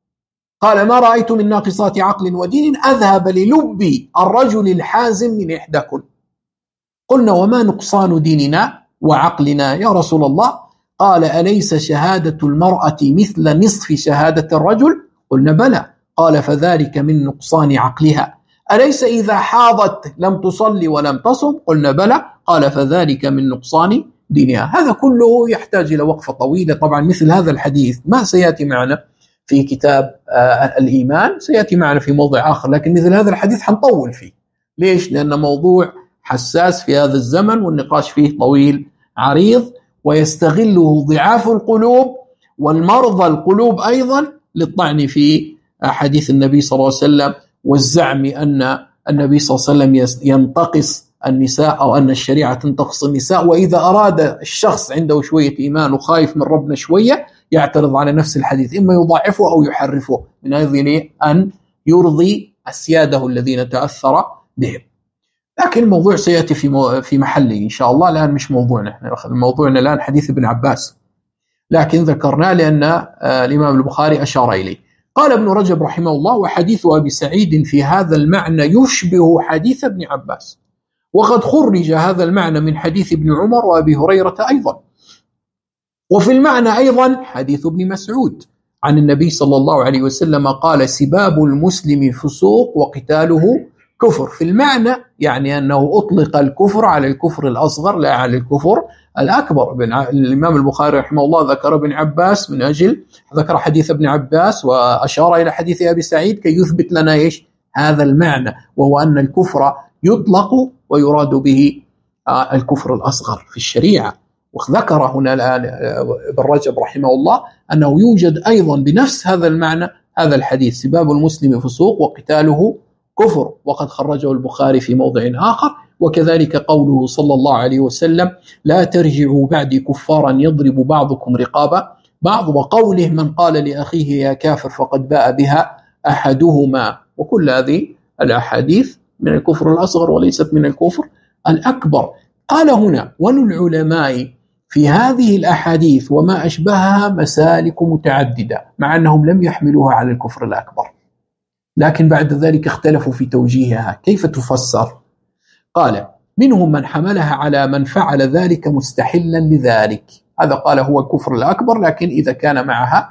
قال ما رأيت من ناقصات عقل ودين أذهب للب الرجل الحازم من إحداكن. قلنا وما نقصان ديننا وعقلنا يا رسول الله؟ قال أليس شهادة المرأة مثل نصف شهادة الرجل؟ قلنا بلى. قال فذلك من نقصان عقلها. أليس إذا حاضت لم تصلي ولم تصم؟ قلنا بلى. قال فذلك من نقصان دينها. هذا كله يحتاج إلى وقفة طويلة. طبعا مثل هذا الحديث ما سيأتي معنا في كتاب الإيمان، سيأتي معنا في موضع آخر، لكن مثل هذا الحديث حنطول فيه. ليش؟ لأن موضوع حساس في هذا الزمن والنقاش فيه طويل عريض، ويستغله ضعاف القلوب والمرضى القلوب أيضا للطعن في حديث النبي صلى الله عليه وسلم والزعم أن النبي صلى الله عليه وسلم ينتقص النساء أو أن الشريعة تنتقص النساء. وإذا أراد الشخص عنده شوية إيمان وخايف من ربنا شوية يعترض على نفس الحديث، إما يضاعفه أو يحرفه من أجل أن يرضي السيادة الذين تأثر بهم. لكن الموضوع سيأتي في محله إن شاء الله. الآن مش موضوعنا، موضوعنا الآن حديث ابن عباس، لكن ذكرناه لأن الإمام البخاري أشار إليه. قال ابن رجب رحمه الله وحديث أبي سعيد في هذا المعنى يشبه حديث ابن عباس، وقد خرج هذا المعنى من حديث ابن عمر وأبي هريرة أيضا. وفي المعنى أيضا حديث ابن مسعود عن النبي صلى الله عليه وسلم قال سباب المسلم فسوق وقتاله كفر. في المعنى يعني أنه أطلق الكفر على الكفر الأصغر لا على الكفر الأكبر. الإمام البخاري رحمه الله ذكر ابن عباس من أجل ذكر حديث ابن عباس وأشار إلى حديث أبي سعيد كي يثبت لنا إيش هذا المعنى، وهو أن الكفر يطلق ويراد به الكفر الأصغر في الشريعة. وذكر هنا الآن ابن رجب رحمه الله أنه يوجد أيضا بنفس هذا المعنى هذا الحديث سباب المسلم فسوق وقتاله كفر، وقد خرجه البخاري في موضع آخر. وكذلك قوله صلى الله عليه وسلم لا ترجعوا بعدي كفارا يضرب بعضكم رقاب بعض، وقوله من قال لأخيه يا كافر فقد باء بها أحدهما. وكل هذه الأحاديث من الكفر الأصغر وليست من الكفر الأكبر. قال هنا وللعلماء في هذه الأحاديث وما أشبهها مسالك متعددة، مع أنهم لم يحملوها على الكفر الأكبر، لكن بعد ذلك اختلفوا في توجيهها كيف تفسر. قال منهم من حملها على من فعل ذلك مستحلا لذلك، هذا قال هو الكفر الأكبر لكن إذا كان معها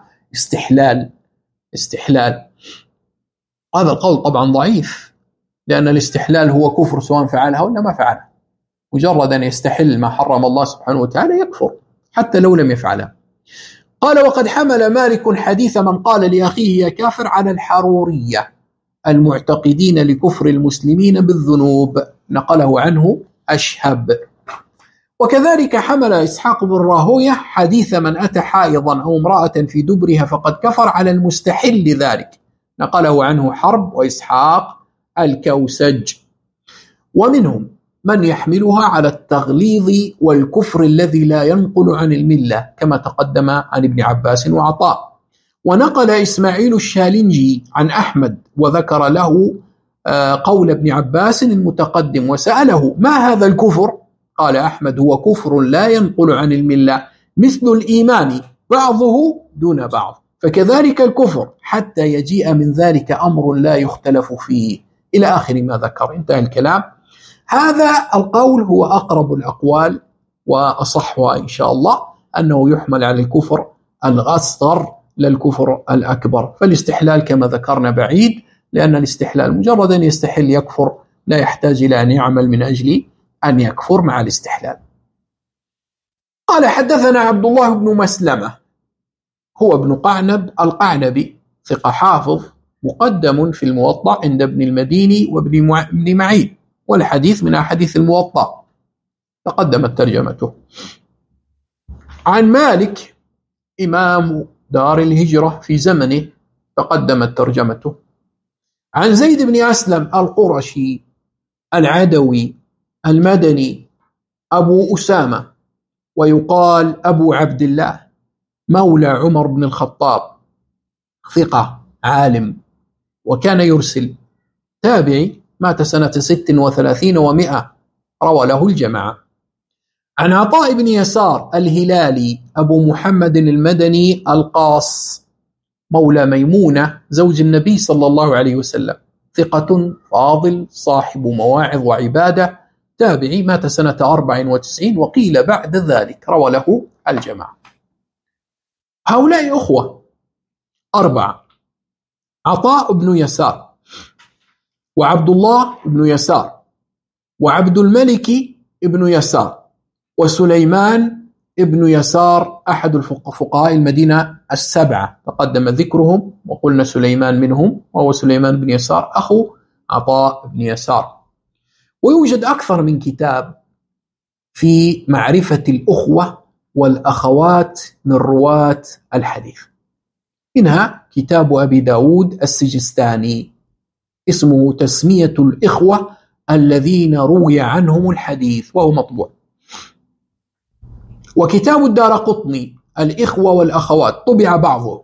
استحلال. هذا القول طبعا ضعيف، لأن الاستحلال هو كفر سواء فعلها ولا ما فعلها. مجرد أن يستحل ما حرم الله سبحانه وتعالى يكفر حتى لو لم يفعلها. قال وقد حمل مالك حديث من قال لأخيه يا كافر على الحرورية. المعتقدين لكفر المسلمين بالذنوب، نقله عنه أشهب. وكذلك حمل إسحاق بن راهويه حديث من أتى حائضا أو امرأة في دبرها فقد كفر على المستحل ذلك، نقله عنه حرب وإسحاق الكوسج. ومنهم من يحملها على التغليظ والكفر الذي لا ينقل عن الملة كما تقدم عن ابن عباس وعطاء. ونقل إسماعيل الشالنجي عن أحمد وذكر له قول ابن عباس المتقدم وسأله ما هذا الكفر؟ قال أحمد هو كفر لا ينقل عن الملة مثل الإيمان بعضه دون بعض، فكذلك الكفر حتى يجيء من ذلك أمر لا يختلف فيه، إلى آخر ما ذكر. انتهى الكلام. هذا القول هو أقرب الأقوال وأصحها إن شاء الله، أنه يحمل على الكفر الأصغر للكفر الأكبر. فالاستحلال كما ذكرنا بعيد، لأن الاستحلال مجرد أن يستحل يكفر، لا يحتاج إلى أن يعمل من أجل أن يكفر مع الاستحلال. قال حدثنا عبد الله بن مسلمة هو ابن قعنب القعنبي، ثقة حافظ، مقدم في الموطأ عند ابن المديني وابن معين، والحديث من أحاديث الموطأ تقدمت ترجمته. عن مالك إمام دار الهجرة في زمنه تقدمت ترجمته. عن زيد بن أسلم القرشي العدوي المدني أبو أسامة، ويقال أبو عبد الله، مولى عمر بن الخطاب، ثقة عالم، وكان يرسل، تابعي، مات سنة 36 و100، روى له الجماعة. عن عطاء بن يسار الهلالي أبو محمد المدني القاص، مولى ميمونة زوج النبي صلى الله عليه وسلم، ثقة فاضل صاحب مواعظ وعبادة، تابعي، مات سنة 94 وقيل بعد ذلك، روى له الجماعة. هؤلاء أخوة أربعة: عطاء بن يسار، وعبد الله بن يسار، وعبد الملك بن يسار، وسليمان ابن يسار، أحد الفقهاء المدينة السبعة تقدم ذكرهم، وقلنا سليمان منهم، وهو سليمان بن يسار أخو عطاء بن يسار. ويوجد أكثر من كتاب في معرفة الأخوة والأخوات من رواة الحديث، منها كتاب أبي داود السجستاني اسمه تسمية الإخوة الذين روي عنهم الحديث، وهو مطبوع. وكتاب الدارقطني الإخوة والأخوات طبع بعضه.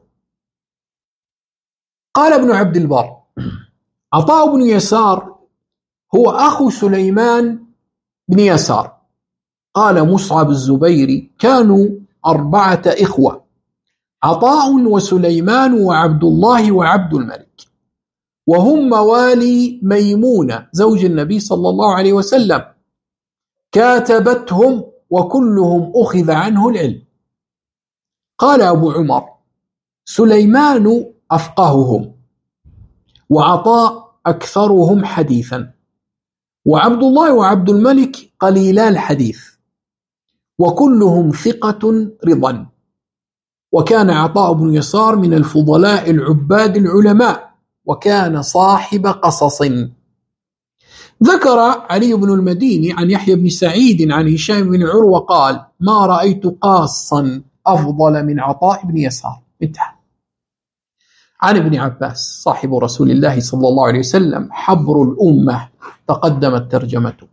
قال ابن عبد البر: عطاء بن يسار هو أخو سليمان بن يسار. قال مصعب الزبيري: كانوا 4 إخوة، عطاء وسليمان وعبد الله وعبد الملك، وهم موالي ميمونة زوج النبي صلى الله عليه وسلم، كاتبتهم وكلهم أخذ عنه العلم. قال أبو عمر: سليمان أفقههم، وعطاء أكثرهم حديثا، وعبد الله وعبد الملك قليلا الحديث، وكلهم ثقة رضا. وكان عطاء بن يسار من الفضلاء العباد العلماء، وكان صاحب قصص. ذكر علي بن المديني عن يحيى بن سعيد عن هشام بن عروة قال: ما رأيت قاصا أفضل من عطاء بن يسار. انتهى. عن ابن عباس صاحب رسول الله صلى الله عليه وسلم حبر الأمة تقدمت ترجمته.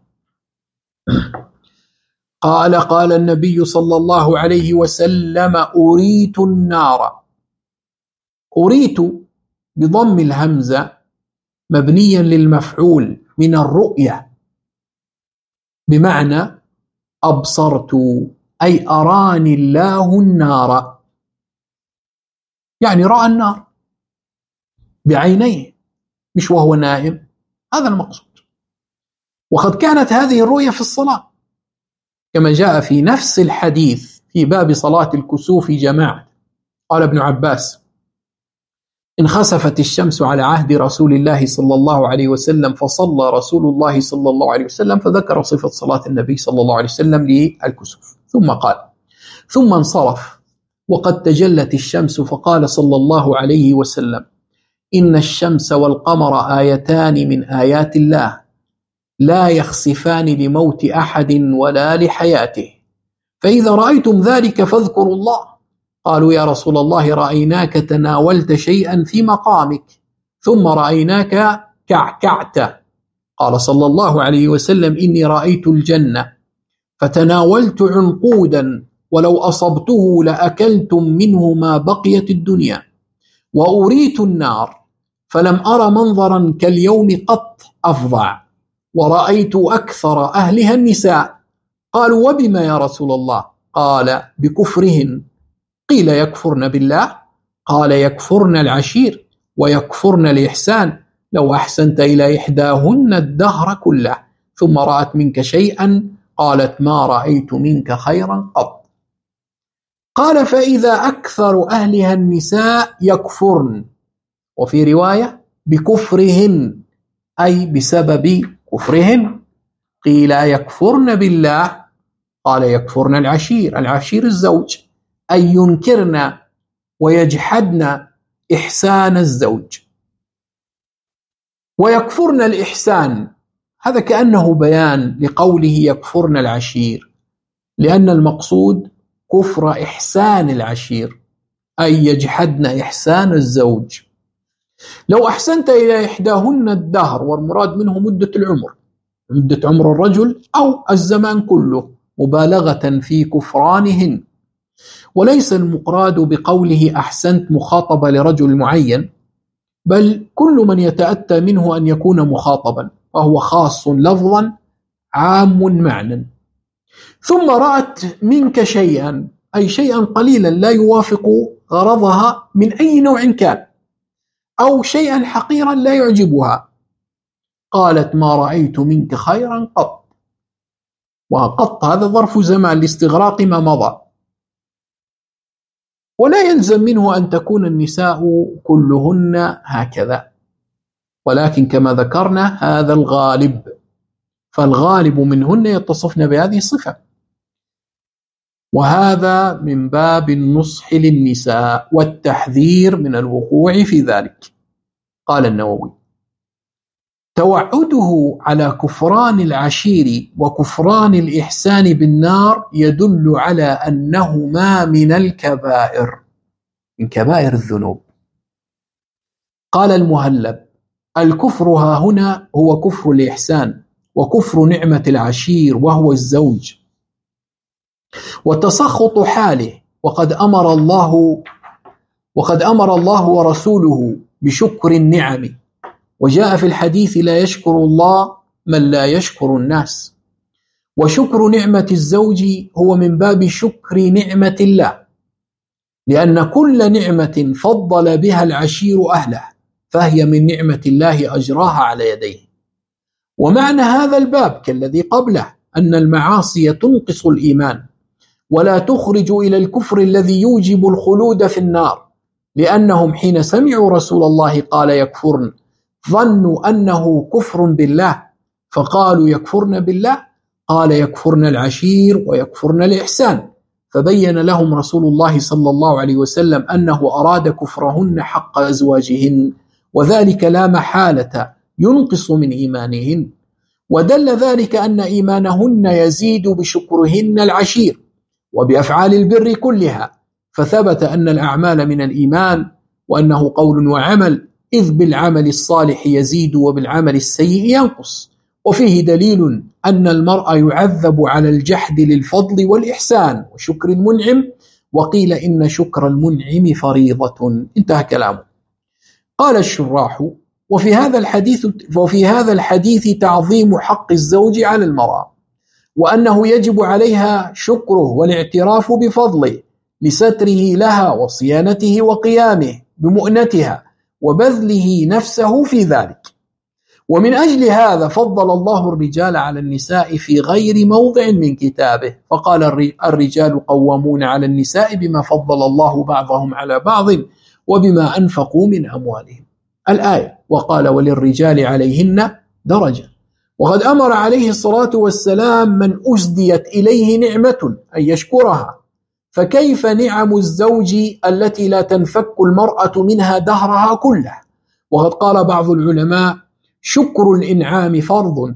قال: قال النبي صلى الله عليه وسلم: أريت النار. أريت بضم الهمزة مبنيا للمفعول من الرؤية، بمعنى أبصرت، أي أراني الله النار، يعني رأى النار بعينيه مش وهو نائم، هذا المقصود. وقد كانت هذه الرؤية في الصلاة كما جاء في نفس الحديث في باب صلاة الكسوف جماعة. قال ابن عباس: انخسفت الشمس على عهد رسول الله صلى الله عليه وسلم، فصلى رسول الله صلى الله عليه وسلم، فذكر صفة صلاة النبي صلى الله عليه وسلم للكسوف، ثم قال: ثم انصرف وقد تجلت الشمس، فقال صلى الله عليه وسلم: إن الشمس والقمر آيتان من آيات الله لا يخسفان لموت أحد ولا لحياته، فإذا رأيتم ذلك فاذكروا الله. قالوا يا رسول الله رأيناك تناولت شيئا في مقامك ثم رأيناك كعكعت. قال صلى الله عليه وسلم إني رأيت الجنة فتناولت عنقودا ولو أصبته لأكلتم منه ما بقيت الدنيا، وأريت النار فلم أر منظرا كاليوم قط أفظع، ورأيت أكثر أهلها النساء. قالوا وبما يا رسول الله؟ قال بكفرهن. قيل يكفرن بالله؟ قال يكفرن العشير ويكفرن الإحسان، لو أحسنت إلى إحداهن الدهر كله ثم رأت منك شيئا قالت ما رأيت منك خيرا قط. قال فإذا أكثر أهلها النساء يكفرن، وفي رواية بكفرهن أي بسبب كفرهن. قيل يكفرن بالله؟ قال يكفرن العشير، العشير الزوج، أي ينكرن ويجحدن إحسان الزوج. ويكفرن الإحسان هذا كأنه بيان لقوله يكفرن العشير، لأن المقصود كفر إحسان العشير، أي يجحدن إحسان الزوج. لو أحسنت إلى إحداهن الدهر، والمراد منه مدة العمر، مدة عمر الرجل أو الزمان كله، مبالغة في كفرانهن. وليس المقراد بقوله أحسنت مخاطبة لرجل معين، بل كل من يتأتى منه أن يكون مخاطبا، فهو خاص لفظا عام معنى. ثم رأت منك شيئا، أي شيئا قليلا لا يوافق غرضها من أي نوع كان، أو شيئا حقيرا لا يعجبها، قالت ما رأيت منك خيرا قط. وقط هذا ظرف زمان لاستغراق ما مضى. ولا يلزم منه أن تكون النساء كلهن هكذا، ولكن كما ذكرنا هذا الغالب، فالغالب منهن يتصفن بهذه الصفة، وهذا من باب النصح للنساء والتحذير من الوقوع في ذلك. قال النووي توعده على كفران العشير وكفران الإحسان بالنار يدل على أنهما من الكبائر، من كبائر الذنوب. قال المهلب الكفر ها هنا هو كفر الإحسان وكفر نعمة العشير وهو الزوج، وتسخط حاله، وقد أمر الله ورسوله بشكر النعم، وجاء في الحديث لا يشكر الله من لا يشكر الناس. وشكر نعمة الزوج هو من باب شكر نعمة الله، لأن كل نعمة فضل بها العشير أهله فهي من نعمة الله أجراها على يديه. ومعنى هذا الباب كالذي قبله أن المعاصي تنقص الإيمان ولا تخرج إلى الكفر الذي يوجب الخلود في النار، لأنهم حين سمعوا رسول الله قال يكفرن ظنوا أنه كفر بالله فقالوا يكفرن بالله، قال يكفرن العشير ويكفرن الإحسان، فبين لهم رسول الله صلى الله عليه وسلم أنه أراد كفرهن حق أزواجهن، وذلك لا محالة ينقص من إيمانهن. ودل ذلك أن إيمانهن يزيد بشكرهن العشير وبأفعال البر كلها، فثبت أن الأعمال من الإيمان، وأنه قول وعمل، إذ بالعمل الصالح يزيد وبالعمل السيء ينقص. وفيه دليل أن المرء يعذب على الجحد للفضل والإحسان وشكر المنعم، وقيل إن شكر المنعم فريضة. انتهى كلامه. قال الشراح وفي هذا الحديث تعظيم حق الزوج على المرأة، وأنه يجب عليها شكره والاعتراف بفضله لستره لها وصيانته وقيامه بمؤنتها وبذله نفسه في ذلك. ومن أجل هذا فضل الله الرجال على النساء في غير موضع من كتابه، فقال الرجال قوامون على النساء بما فضل الله بعضهم على بعض وبما أنفقوا من أموالهم، الآية. وقال وللرجال عليهن درجة. وقد أمر عليه الصلاة والسلام من أسديت إليه نعمة أن يشكرها، فكيف نعم الزوج التي لا تنفك المرأة منها دهرها كله؟ وقد قال بعض العلماء شكر الإنعام فرض،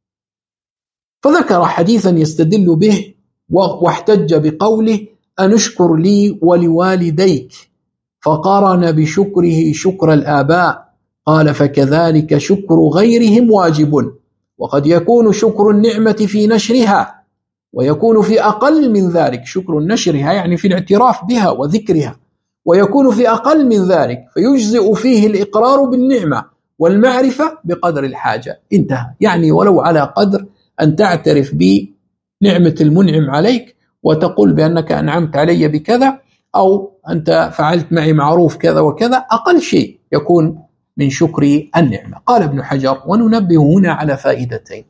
فذكر حديثا يستدل به واحتج بقوله أنشكر لي ولوالديك، فقارن بشكره شكر الآباء، قال فكذلك شكر غيرهم واجب، وقد يكون شكر النعمة في نشرها، ويكون في أقل من ذلك شكر نشرها يعني في الاعتراف بها وذكرها، ويكون في أقل من ذلك فيجزئ فيه الإقرار بالنعمة والمعرفة بقدر الحاجة. انتهى، يعني ولو على قدر أن تعترف بنعمة المنعم عليك وتقول بأنك أنعمت علي بكذا، أو أنت فعلت معي معروف كذا وكذا، أقل شيء يكون من شكر النعمة. قال ابن حجر: وننبه هنا على فائدتين.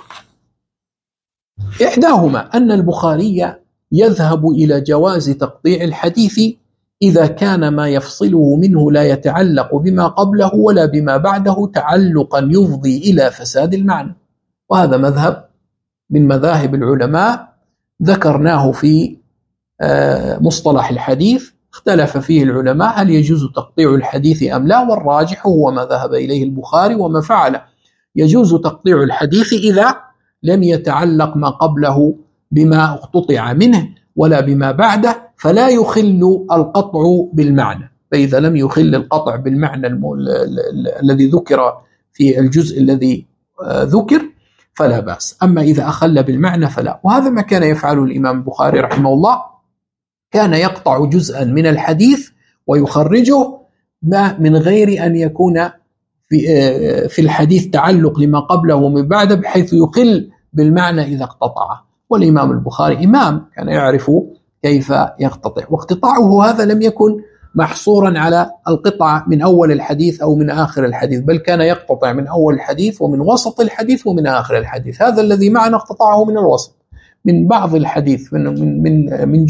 إحداهما أن البخاري يذهب إلى جواز تقطيع الحديث إذا كان ما يفصله منه لا يتعلق بما قبله ولا بما بعده تعلقا يفضي إلى فساد المعنى، وهذا مذهب من مذاهب العلماء ذكرناه في مصطلح الحديث، اختلف فيه العلماء هل يجوز تقطيع الحديث أم لا، والراجح هو ما ذهب إليه البخاري وما فعل، يجوز تقطيع الحديث إذا لم يتعلق ما قبله بما اقتطع منه ولا بما بعده، فلا يخل القطع بالمعنى، فإذا لم يخل القطع بالمعنى الذي ذكر في الجزء الذي ذكر فلا بأس، أما إذا أخل بالمعنى فلا. وهذا ما كان يفعله الإمام البخاري رحمه الله، كان يقطع جزءا من الحديث ويخرجه من غير أن يكون في الحديث تعلق لما قبله ومن بعده بحيث يخل بالمعنى إذا اقتطعه. والإمام البخاري إمام كان يعرف كيف يقتطع، واقتطاعه هذا لم يكن محصورا على القطعة من أول الحديث أو من آخر الحديث، بل كان يقتطع من أول الحديث ومن وسط الحديث ومن آخر الحديث. هذا الذي معنا اقتطعه من الوسط، من بعض الحديث، من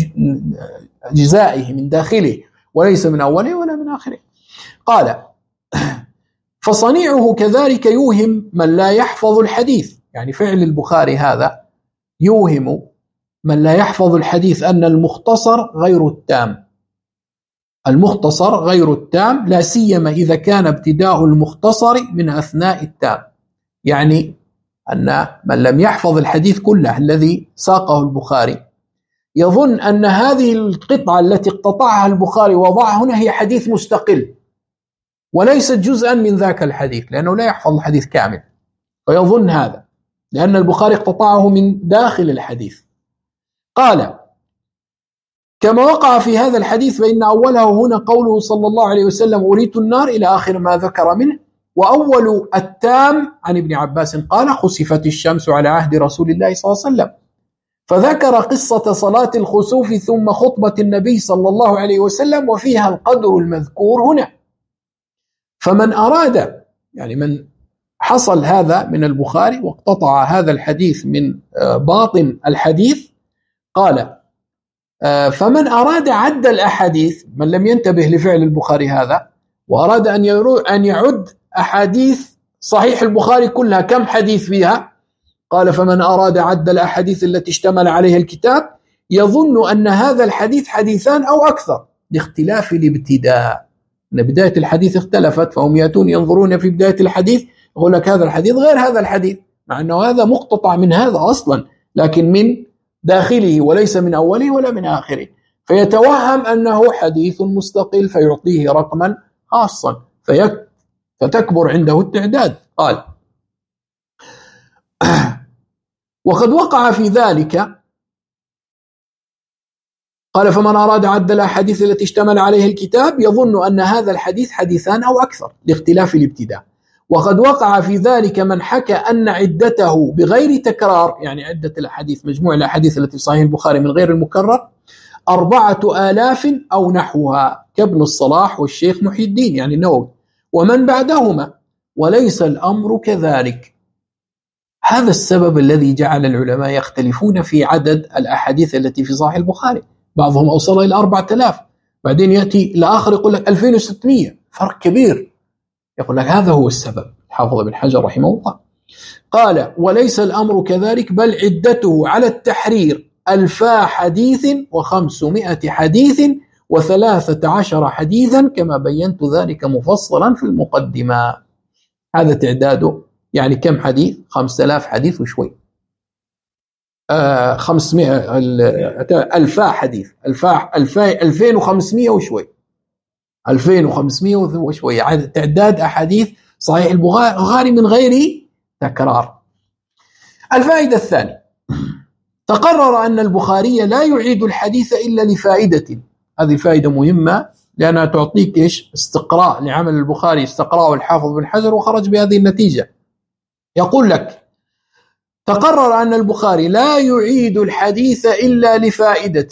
أجزائه من داخله، وليس من أوله ولا من آخره. قال: فصنيعه كذلك يوهم من لا يحفظ الحديث، يعني فعل البخاري هذا يوهم من لا يحفظ الحديث أن المختصر غير التام. المختصر غير التام، لا سيما إذا كان ابتداء المختصر من أثناء التام، يعني أن من لم يحفظ الحديث كله الذي ساقه البخاري يظن أن هذه القطعة التي اقتطعها البخاري وضعها هنا هي حديث مستقل وليست جزءا من ذاك الحديث، لأنه لا يحفظ الحديث كامل، فيظن هذا لأن البخاري اقتطعه من داخل الحديث. قال: كما وقع في هذا الحديث، فإن أوله هنا قوله صلى الله عليه وسلم أريت النار إلى آخر ما ذكر منه، وأول التام عن ابن عباس قال: خسفت الشمس على عهد رسول الله صلى الله عليه وسلم، فذكر قصة صلاة الخسوف ثم خطبة النبي صلى الله عليه وسلم وفيها القدر المذكور هنا. فمن أراد، يعني من حصل هذا من البخاري واقتطع هذا الحديث من باطن الحديث، قال: فمن أراد عد الأحاديث، من لم ينتبه لفعل البخاري هذا وأراد أن يعد أحاديث صحيح البخاري كلها كم حديث فيها، قال: فمن أراد عد الأحاديث التي اشتمل عليها الكتاب يظن أن هذا الحديث حديثان أو أكثر لاختلاف الابتداء، أن بداية الحديث اختلفت، فهم يأتون ينظرون في بداية الحديث يقول لك هذا الحديث غير هذا الحديث، مع أنه هذا مقتطع من هذا أصلا لكن من داخله وليس من أوله ولا من آخره، فيتوهم أنه حديث مستقل فيعطيه رقما خاصا فتكبر عنده التعداد. قال: وقد وقع في ذلك، قال: فمن أراد عد الأحاديث التي اشتمل عليها الكتاب يظن أن هذا الحديث حديثان أو أكثر لاختلاف الابتداء. وقد وقع في ذلك من حكى أن عدته بغير تكرار، يعني عدة الأحاديث مجموع الأحاديث التي في صحيح البخاري من غير المكرر 4000 أو نحوها، كابن الصلاح والشيخ محي الدين يعني النووي ومن بعدهما، وليس الأمر كذلك. هذا السبب الذي جعل العلماء يختلفون في عدد الأحاديث التي في صحيح البخاري، بعضهم أوصل إلى 4000، بعدين يأتي الآخر يقول لك 2600، فرق كبير. يقول لك هذا هو السبب. حافظ ابن حجر رحمه الله قال: وليس الأمر كذلك، بل عدته على التحرير 1000 حديث و500 حديث و13 حديثا كما بينت ذلك مفصلا في المقدمة. هذا تعداده، يعني كم حديث؟ 5000 حديث وشوي، 500 ألفا حديث، 2500 وشوي، 2500 وشوي تعداد أحاديث صحيح البخاري من غير تكرار. الفائدة الثانية: تقرر أن البخاري لا يعيد الحديث إلا لفائدة. هذه الفائدة مهمة لأنها تعطيك استقراء لعمل البخاري، استقراء الحافظ بن حجر وخرج بهذه النتيجة. يقول لك: تقرر أن البخاري لا يعيد الحديث إلا لفائدة،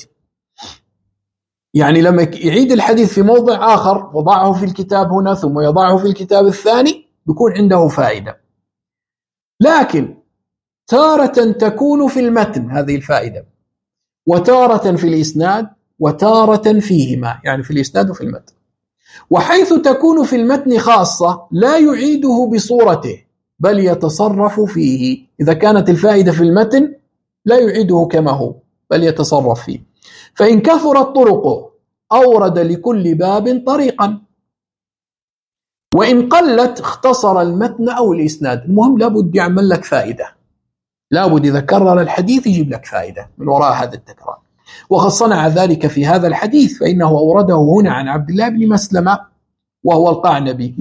يعني لما يعيد الحديث في موضع آخر وضعه في الكتاب هنا ثم يضعه في الكتاب الثاني بيكون عنده فائدة، لكن تارة تكون في المتن هذه الفائدة، وتارة في الإسناد، وتارة فيهما، يعني في الإسناد وفي المتن. وحيث تكون في المتن خاصة لا يعيده بصورته بل يتصرف فيه. إذا كانت الفائدة في المتن لا يعيده كما هو بل يتصرف فيه. فإن كثرت طرقه أورد لكل باب طريقا، وإن قلت اختصر المتن أو الإسناد. المهم لابد يعمل لك فائدة، لابد إذا كرر الحديث يجيب لك فائدة من وراء هذا التكرار. وقد صنع ذلك في هذا الحديث، فإنه أورده هنا عن عبد الله بن مسلمة وهو القعنبي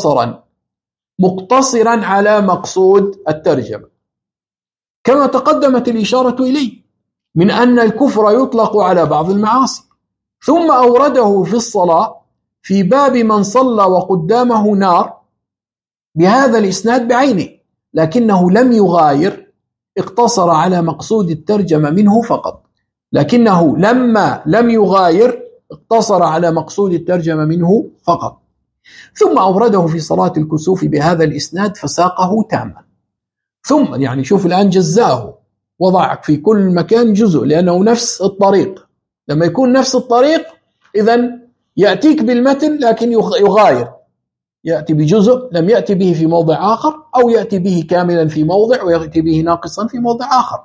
مقتصرا على مقصود الترجمة، كما تقدمت الإشارة إليه من أن الكفر يطلق على بعض المعاصي. ثم أورده في الصلاة في باب من صلى وقدامه نار بهذا الإسناد بعينه، لكنه لم يغاير، اقتصر على مقصود الترجمة منه فقط، لكنه لما لم يغاير اقتصر على مقصود الترجمة منه فقط. ثم أورده في صلاة الكسوف بهذا الإسناد فساقه تاما. ثم يعني شوف الآن جزاه، وضع في كل مكان جزء لأنه نفس الطريق. لما يكون نفس الطريق إذن يأتيك بالمتن لكن يغاير، يأتي بجزء لم يأتي به في موضع آخر، أو يأتي به كاملا في موضع ويأتي به ناقصا في موضع آخر.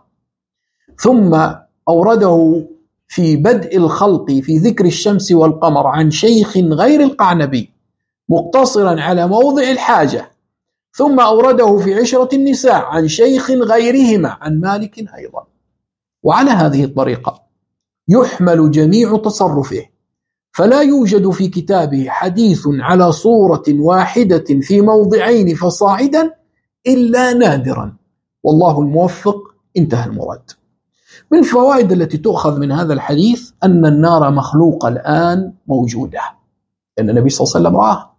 ثم أورده في بدء الخلق في ذكر الشمس والقمر عن شيخ غير القعنبي مقتصرا على موضع الحاجة. ثم أورده في عشرة النساء عن شيخ غيرهما عن مالك أيضا. وعلى هذه الطريقة يحمل جميع تصرفه، فلا يوجد في كتابه حديث على صورة واحدة في موضعين فصاعدا إلا نادرا، والله الموفق. انتهى المراد. من الفوائد التي تؤخذ من هذا الحديث أن النار مخلوقة الآن موجودة، لأن النبي صلى الله عليه وسلم رآها.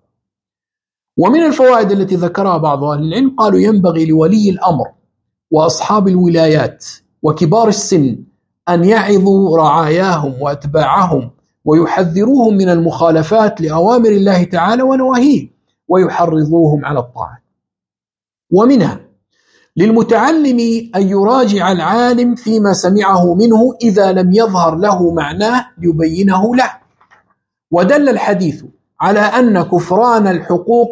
ومن الفوائد التي ذكرها بعض أهل العلم قالوا: ينبغي لولي الأمر وأصحاب الولايات وكبار السن أن يعظوا رعاياهم وأتباعهم ويحذروهم من المخالفات لأوامر الله تعالى ونواهيه، ويحرضوهم على الطاعة. ومنها للمتعلم أن يراجع العالم فيما سمعه منه إذا لم يظهر له معناه ليبينه له. ودل الحديث على أن كفران الحقوق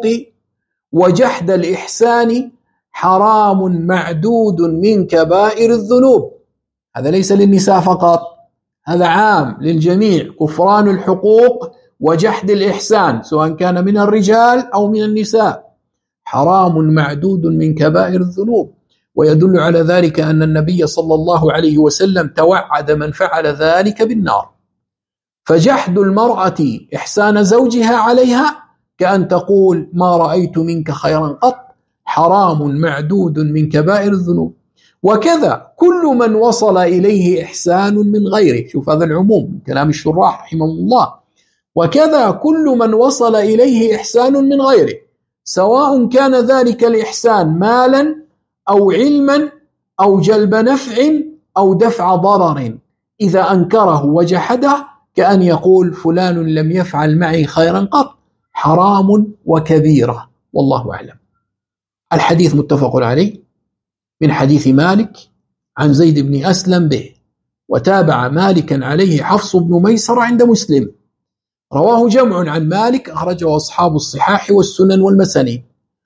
وجحد الإحسان حرام معدود من كبائر الذنوب. هذا ليس للنساء فقط، هذا عام للجميع. كفران الحقوق وجحد الإحسان سواء كان من الرجال أو من النساء حرام معدود من كبائر الذنوب. ويدل على ذلك أن النبي صلى الله عليه وسلم توعد من فعل ذلك بالنار. فجحد المرأة إحسان زوجها عليها كأن تقول: ما رأيت منك خيرا قط، حرام معدود من كبائر الذنوب. وكذا كل من وصل إليه إحسان من غيره. شوف هذا العموم من كلام الشراح رحمه الله. وكذا كل من وصل إليه إحسان من غيره، سواء كان ذلك الإحسان مالا أو علما أو جلب نفع أو دفع ضرر، إذا أنكره وجحده كأن يقول: فلان لم يفعل معي خيرا قط، حرام وكبيرة، والله أعلم. الحديث متفق عليه من حديث مالك عن زيد بن أسلم به، وتابع مالكا عليه حفص بن ميسر عند مسلم. رواه جمع عن مالك أخرجه أصحاب الصحاح والسنن والمسانيد،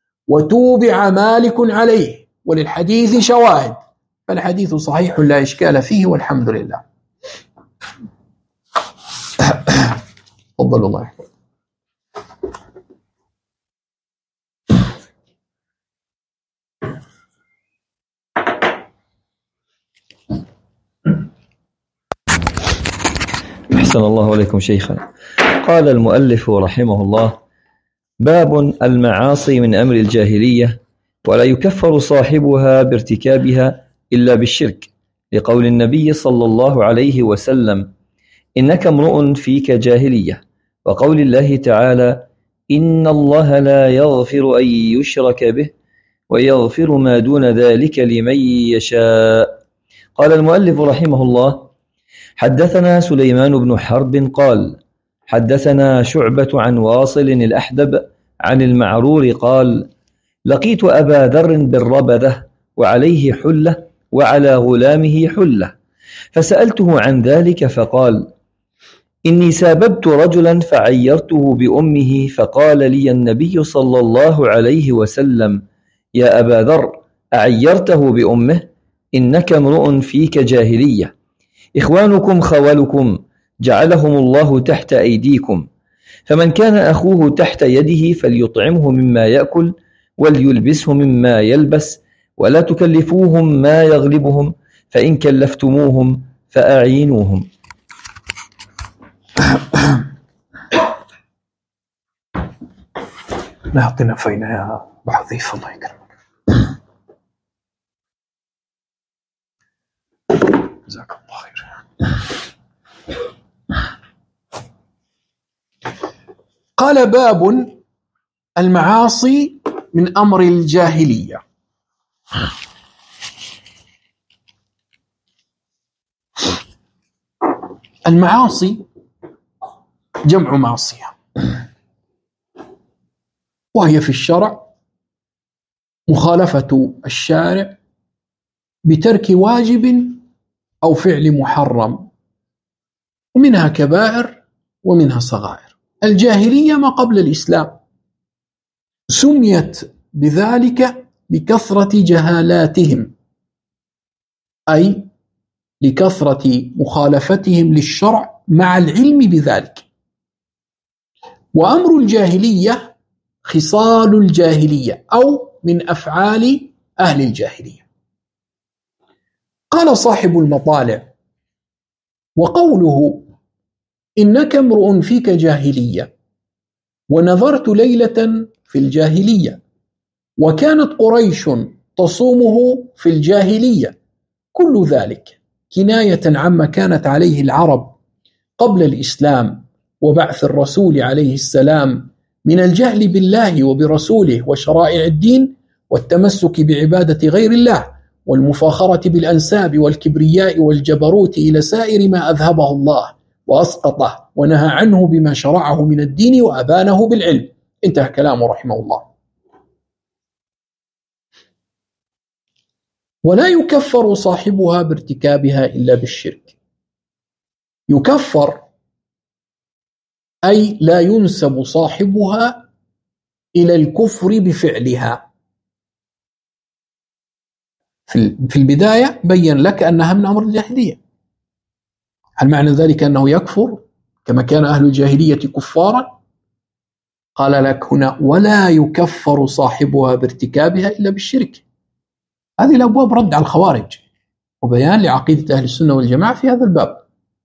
وتوبع مالك عليه، وللحديث شواهد، فالحديث صحيح لا إشكال فيه، والحمد لله. تفضل الله يحفظك. أحسن الله عليكم شيخنا. قال المؤلف رحمه الله: باب المعاصي من أمر الجاهلية ولا يكفر صاحبها بارتكابها إلا بالشرك، لقول النبي صلى الله عليه وسلم: إنك امرؤ فيك جاهلية، وقول الله تعالى: إن الله لا يغفر أن يشرك به ويغفر ما دون ذلك لمن يشاء. قال المؤلف رحمه الله: حدثنا سليمان بن حرب قال: حدثنا شعبة عن واصل الأحدب عن المعرور قال: لقيت أبا ذر بالربذة وعليه حلة وعلى غلامه حلة، فسألته عن ذلك فقال: إني ساببت رجلا فعيرته بأمه، فقال لي النبي صلى الله عليه وسلم: يا أبا ذر، أعيرته بأمه؟ إنك امرؤ فيك جاهلية، إخوانكم خولكم جعلهم الله تحت أيديكم، فمن كان أخوه تحت يده فليطعمه مما يأكل وليلبسه مما يلبس، ولا تكلفوهم ما يغلبهم، فإن كلفتموهم فأعينوهم. نعطينا فينا يا أبو حذيفة الله يكرمك. جزاك الله خير. قال: باب المعاصي من أمر الجاهلية. المعاصي جمع معصية، وهي في الشرع مخالفة الشارع بترك واجب أو فعل محرم، ومنها كبائر ومنها صغائر. الجاهلية ما قبل الإسلام سميت بذلك لكثرة جهالاتهم، أي لكثرة مخالفتهم للشرع مع العلم بذلك. وأمر الجاهلية خصال الجاهلية أو من أفعال أهل الجاهلية. قال صاحب المطالع: وقوله إنك امرؤ فيك جاهلية، ونظرت ليلة في الجاهلية، وكانت قريش تصومه في الجاهلية، كل ذلك كناية عما كانت عليه العرب قبل الإسلام وبعث الرسول عليه السلام من الجهل بالله وبرسوله وشرائع الدين، والتمسك بعبادة غير الله، والمفاخرة بالأنساب والكبرياء والجبروت إلى سائر ما أذهبه الله وأسقطه ونهى عنه بما شرعه من الدين وأبانه بالعلم. انتهى كلامه رحمه الله. ولا يكفر صاحبها بارتكابها إلا بالشرك. يكفر أي لا ينسب صاحبها إلى الكفر بفعلها. في البداية بين لك أنها من أمر الجاهلية. هل معنى ذلك أنه يكفر كما كان أهل الجاهلية كفارا؟ قال لك هنا: ولا يكفر صاحبها بارتكابها إلا بالشرك. هذه الأبواب رد على الخوارج وبيان لعقيدة أهل السنة والجماعة في هذا الباب.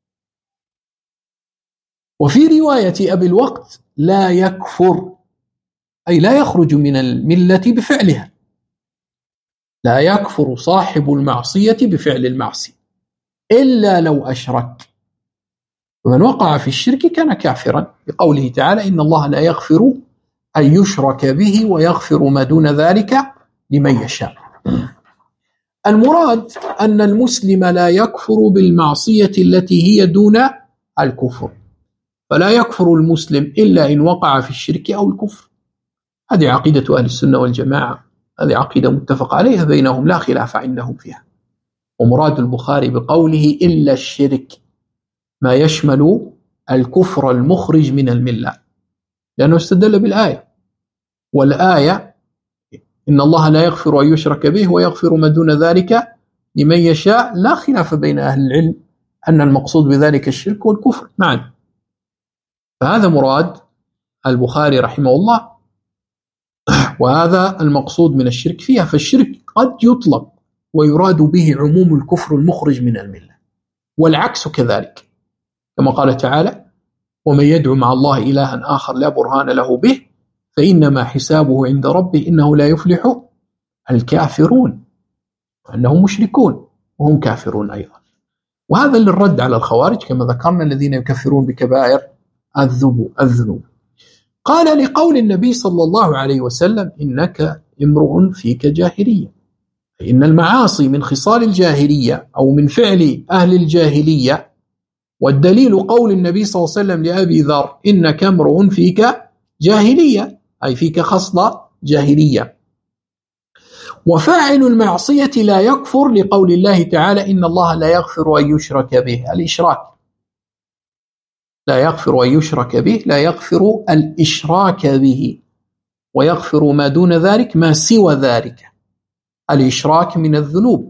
وفي رواية أبي الوقت: لا يكفر، أي لا يخرج من الملة بفعلها. لا يكفر صاحب المعصية بفعل المعصية إلا لو أشرك، ومن وقع في الشرك كان كافرا، بقوله تعالى: إن الله لا يغفر أن يشرك به ويغفر ما دون ذلك لمن يشاء. المراد أن المسلم لا يكفر بالمعصية التي هي دون الكفر، فلا يكفر المسلم إلا إن وقع في الشرك أو الكفر. هذه عقيدة أهل السنة والجماعة، هذه عقيدة متفق عليها بينهم لا خلاف عندهم فيها. ومراد البخاري بقوله إلا الشرك ما يشمل الكفر المخرج من الملة، لأنه استدل بالآية، والآية: إن الله لا يغفر أن يشرك به ويغفر ما دون ذلك لمن يشاء، لا خلاف بين أهل العلم أن المقصود بذلك الشرك والكفر معا. فهذا مراد البخاري رحمه الله، وهذا المقصود من الشرك فيها. فالشرك قد يطلق ويراد به عموم الكفر المخرج من الملة، والعكس كذلك، كما قال تعالى: ومن يدعو مع الله إلها آخر لا برهان له به فإنما حسابه عند ربه إنه لا يفلح الكافرون، وأنهم مشركون وهم كافرون أيضا. وهذا للرد على الخوارج كما ذكرنا الذين يكفرون بكبائر الذنوب. قال: لقول النبي صلى الله عليه وسلم: إنك امرؤ فيك جاهلية، إن المعاصي من خصال الجاهلية أو من فعل أهل الجاهلية. والدليل قول النبي صلى الله عليه وسلم لأبي ذر: إنك امرؤ فيك جاهلية، أي فيك خصلة جاهلية. وفاعل المعصية لا يكفر لقول الله تعالى: إن الله لا يغفر أن يشرك به، الإشراك، لا يغفر أن يشرك به، لا يغفر الإشراك به، ويغفر ما دون ذلك، ما سوى ذلك. الإشراك من الذنوب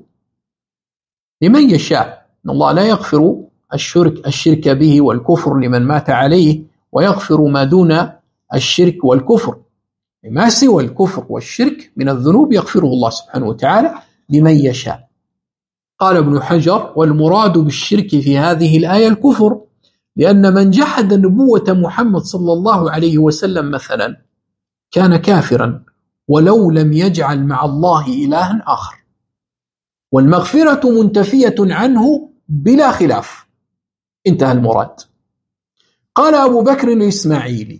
لمن يشاء، إن الله لا يغفر الشرك به والكفر لمن مات عليه، ويغفر ما دون الشرك والكفر، ما سوى الكفر والشرك من الذنوب يغفره الله سبحانه وتعالى لمن يشاء. قال ابن حجر: والمراد بالشرك في هذه الآية الكفر، لأن من جحد نبوة محمد صلى الله عليه وسلم مثلا كان كافرا ولو لم يجعل مع الله إلها آخر، والمغفرة منتفية عنه بلا خلاف. انتهى المراد. قال أبو بكر الإسماعيلي،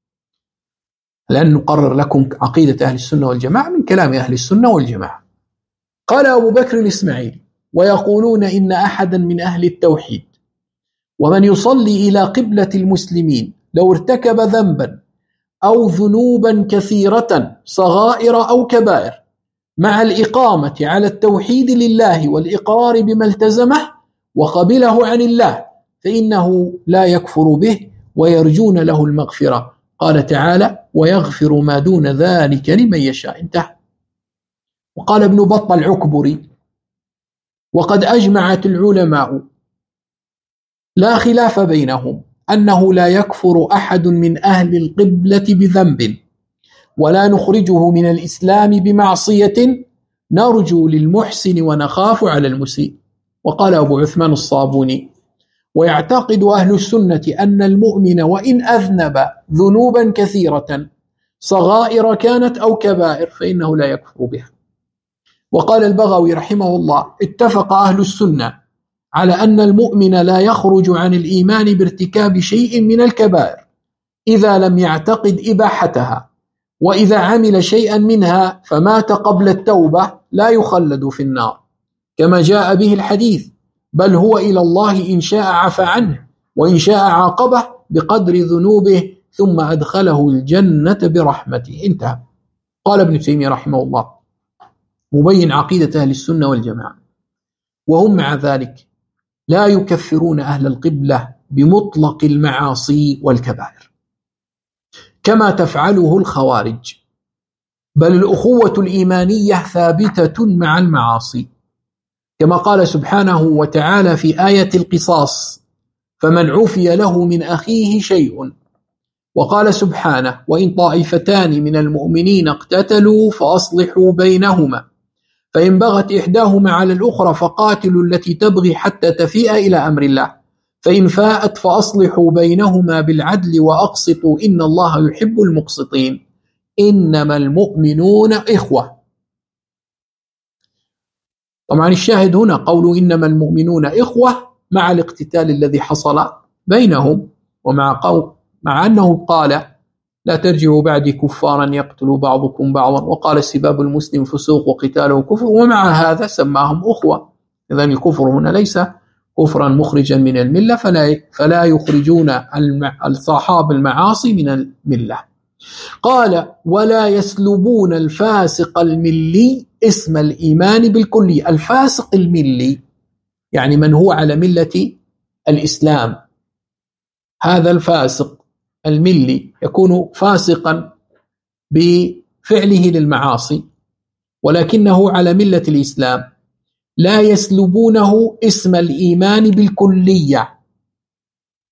لأن نقرر لكم عقيدة أهل السنة والجماعة من كلام أهل السنة والجماعة. قال أبو بكر الإسماعيلي: ويقولون إن أحدا من أهل التوحيد ومن يصلي إلى قبلة المسلمين لو ارتكب ذنبا أو ذنوبا كثيرة صغائر أو كبائر مع الإقامة على التوحيد لله والإقرار بما التزمه وقبله عن الله فإنه لا يكفر به ويرجون له المغفرة. قال تعالى: ويغفر ما دون ذلك لمن يشاء. انتهى. وقال ابن بطة العكبري: وقد أجمعت العلماء لا خلاف بينهم أنه لا يكفر أحد من أهل القبلة بذنب ولا نخرجه من الإسلام بمعصية نرجو للمحسن ونخاف على المسيء. وقال أبو عثمان الصابوني: ويعتقد أهل السنة أن المؤمن وإن أذنب ذنوبا كثيرة صغائر كانت أو كبائر فإنه لا يكفر بها. وقال البغوي رحمه الله: اتفق أهل السنة على أن المؤمن لا يخرج عن الإيمان بارتكاب شيء من الكبائر إذا لم يعتقد إباحتها، وإذا عمل شيئا منها فمات قبل التوبة لا يخلد في النار كما جاء به الحديث، بل هو إلى الله إن شاء عفى عنه وإن شاء عاقبه بقدر ذنوبه ثم أدخله الجنة برحمته. انتهى. قال ابن تيمية رحمه الله مبين عقيدة أهل السنة والجماعة: وهم مع ذلك لا يكفرون أهل القبلة بمطلق المعاصي والكبائر كما تفعله الخوارج، بل الأخوة الإيمانية ثابتة مع المعاصي، كما قال سبحانه وتعالى في آية القصاص: فمن عفي له من أخيه شيء. وقال سبحانه: وإن طائفتان من المؤمنين اقتتلوا فأصلحوا بينهما فإن بغت إحداهما على الأخرى فقاتلوا التي تبغي حتى تفيء إلى أمر الله فإن فاءت فأصلحوا بينهما بالعدل وأقسطوا إن الله يحب المقسطين إنما المؤمنون إخوة. طبعا الشاهد هنا قول إنما المؤمنون إخوة مع الاقتتال الذي حصل بينهم، مع أنه قال: لا ترجعوا بعدي كفارا يقتل بعضكم بعضا، وقال: سباب المسلم فسوق وقتاله كفر، ومع هذا سماهم أخوة. إذن الكفر هنا ليس كفرا مخرجا من الملة، فلا يخرجون الصحاب المعاصي من الملة. قال: ولا يسلبون الفاسق الملي اسم الإيمان بالكلي. الفاسق الملي يعني من هو على ملة الإسلام، هذا الفاسق الملي يكون فاسقا بفعله للمعاصي ولكنه على ملة الإسلام، لا يسلبونه اسم الإيمان بالكلية،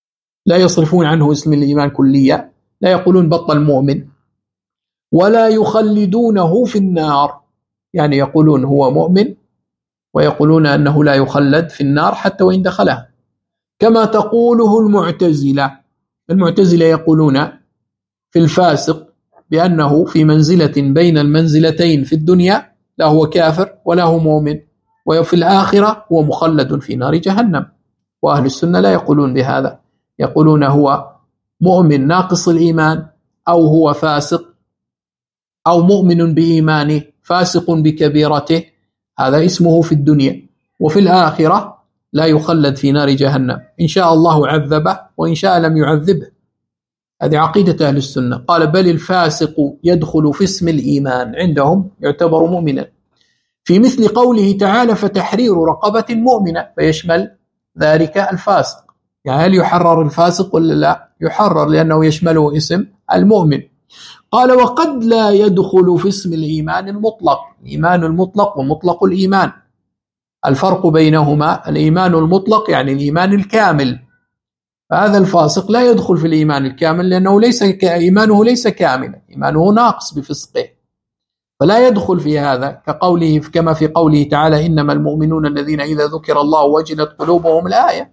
لا يصرفون عنه اسم الإيمان كليا، لا يقولون بطل مؤمن، ولا يخلدونه في النار، يعني يقولون هو مؤمن ويقولون أنه لا يخلد في النار حتى وإن دخلها، كما تقوله المعتزلة. المعتزلة يقولون في الفاسق بأنه في منزلة بين المنزلتين في الدنيا، لا هو كافر ولا هو مؤمن، وفي الآخرة هو مخلد في نار جهنم. وأهل السنة لا يقولون بهذا، يقولون هو مؤمن ناقص الإيمان، أو هو فاسق، أو مؤمن بإيمانه فاسق بكبيرته، هذا اسمه في الدنيا، وفي الآخرة لا يخلد في نار جهنم، إن شاء الله عذبه وإن شاء لم يعذبه. هذه عقيدة أهل السنة. قال بل الفاسق يدخل في اسم الإيمان، عندهم يعتبر مؤمنا، في مثل قوله تعالى فتحرير رقبة مؤمنة، فيشمل ذلك الفاسق. يعني هل يحرر الفاسق ولا لا؟ يحرر، لأنه يشمله اسم المؤمن. قال وقد لا يدخل في اسم الإيمان المطلق، الإيمان المطلق ومطلق الإيمان، الفرق بينهما الإيمان المطلق يعني الإيمان الكامل، فهذا الفاسق لا يدخل في الإيمان الكامل لأنه إيمانه ليس كاملا، إيمانه ناقص بفسقه، فلا يدخل في هذا، كما في قوله تعالى إنما المؤمنون الذين إذا ذكر الله وجلت قلوبهم، الآية.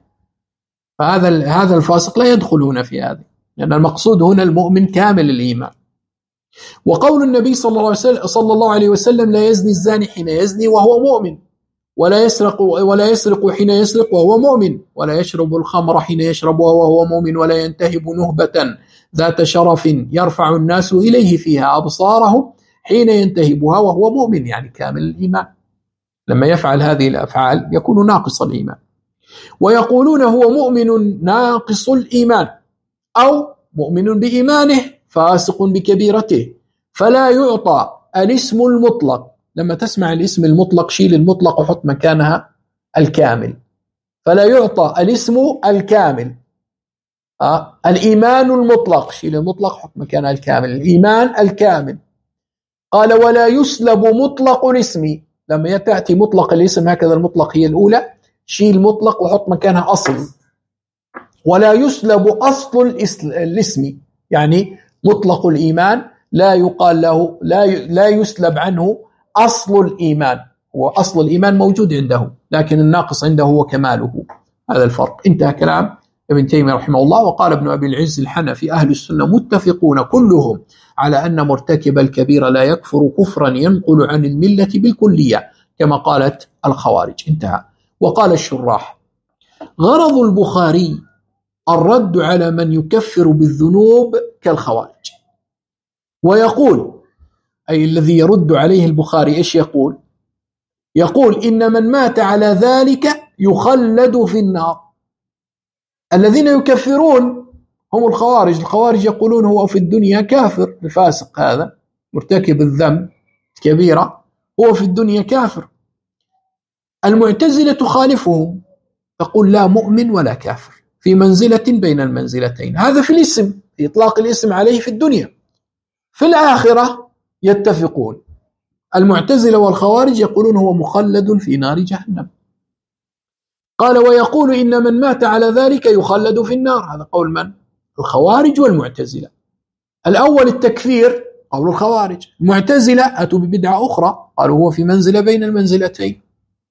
فهذا الفاسق لا يدخلون في هذا، لأن المقصود هنا المؤمن كامل الإيمان. وقول النبي صلى الله عليه وسلم لا يزني الزاني حين يزني وهو مؤمن، ولا يسرق حين يسرق وهو مؤمن، ولا يشرب الخمر حين يشرب وهو مؤمن، ولا ينتهب نهبة ذات شرف يرفع الناس إليه فيها أبصارهم حين ينتهبها وهو مؤمن، يعني كامل الإيمان. لما يفعل هذه الأفعال يكون ناقص الإيمان. ويقولون هو مؤمن ناقص الإيمان، أو مؤمن بإيمانه فاسق بكبيرته، فلا يعطى الاسم المطلق. لما تسمع الاسم المطلق شيل المطلق وحط مكانها الكامل، فلا يعطى الاسم الكامل. الإيمان المطلق شيل المطلق حط مكانها الكامل، الإيمان الكامل. قال ولا يسلب مطلق الاسم، لما تأتي مطلق الاسم هكذا، المطلق هي الأولى، شيل مطلق وحط مكانها أصل. ولا يسلب أصل الاسم، يعني مطلق الإيمان لا يقال له، لا يسلب عنه أصل الإيمان، هو أصل الإيمان موجود عنده، لكن الناقص عنده هو كماله. هذا الفرق. انتهى كلام ابن تيمية رحمه الله. وقال ابن أبي العز الحنفي أهل السنة متفقون كلهم على أن مرتكب الكبيرة لا يكفر كفرا ينقل عن الملة بالكلية، كما قالت الخوارج. انتهى. وقال الشراح غرض البخاري الرد على من يكفر بالذنوب كالخوارج. ويقول، أي الذي يرد عليه البخاري، إيش يقول؟ يقول إن من مات على ذلك يخلد في النار. الذين يكفرون هم الخوارج. الخوارج يقولون هو في الدنيا كافر، الفاسق هذا مرتكب الذنب كبيرة هو في الدنيا كافر. المعتزلة تخالفهم، تقول لا مؤمن ولا كافر، في منزلة بين المنزلتين. هذا في الاسم، في إطلاق الاسم عليه في الدنيا. في الآخرة يتفقون، المعتزلة والخوارج يقولون هو مخلد في نار جهنم. قال ويقول إن من مات على ذلك يخلد في النار. هذا قول من؟ الخوارج والمعتزلة. الأول التكفير قول الخوارج، المعتزلة أتوا ببدعة أخرى، قالوا هو في منزلة بين المنزلتين.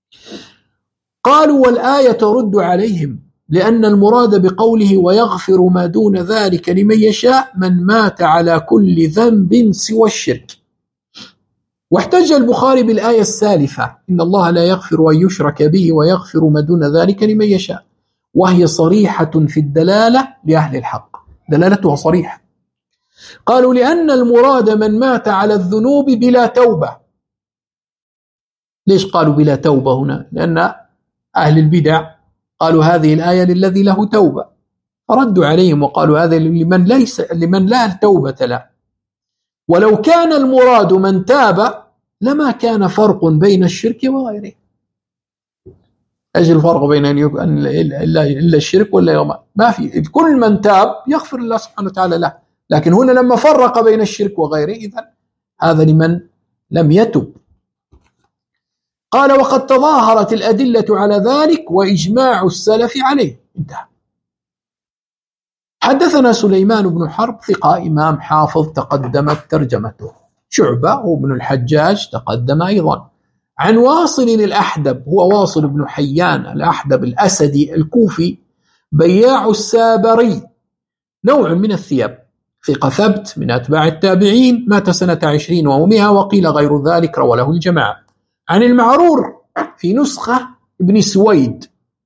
قالوا والآية ترد عليهم، لأن المراد بقوله ويغفر ما دون ذلك لمن يشاء من مات على كل ذنب سوى الشرك. واحتج البخاري بالآية السالفة إن الله لا يغفر أن يشرك به ويغفر ما دون ذلك لمن يشاء، وهي صريحة في الدلالة لأهل الحق، دلالتها صريحة. قالوا لأن المراد من مات على الذنوب بلا توبة. ليش قالوا بلا توبة هنا؟ لأن أهل البدع قالوا هذه الآية للذي له توبة، فردوا عليهم وقالوا هذا لمن لا توبة له. ولو كان المراد من تاب لما كان فرق بين الشرك وغيره. ايش الفرق بين إلا الشرك ولا ما في؟ كل من تاب يغفر الله سبحانه وتعالى له، لكن هنا لما فرق بين الشرك وغيره، إذن هذا لمن لم يتب. قال وقد تظاهرت الأدلة على ذلك وإجماع السلف عليه. انتهى. حدثنا سليمان بن حرب ثقة إمام حافظ تقدمت ترجمته. شعبة وابن الحجاج تقدم أيضا. عن واصل الأحدب، هو واصل بن حيان الأحدب الأسدي الكوفي، بياع السابري، نوع من الثياب، ثقة ثبت من أتباع التابعين، مات سنة 20 و100، وقيل غير ذلك، روى له الجماعة. عن المعرور في نسخة ابن سويد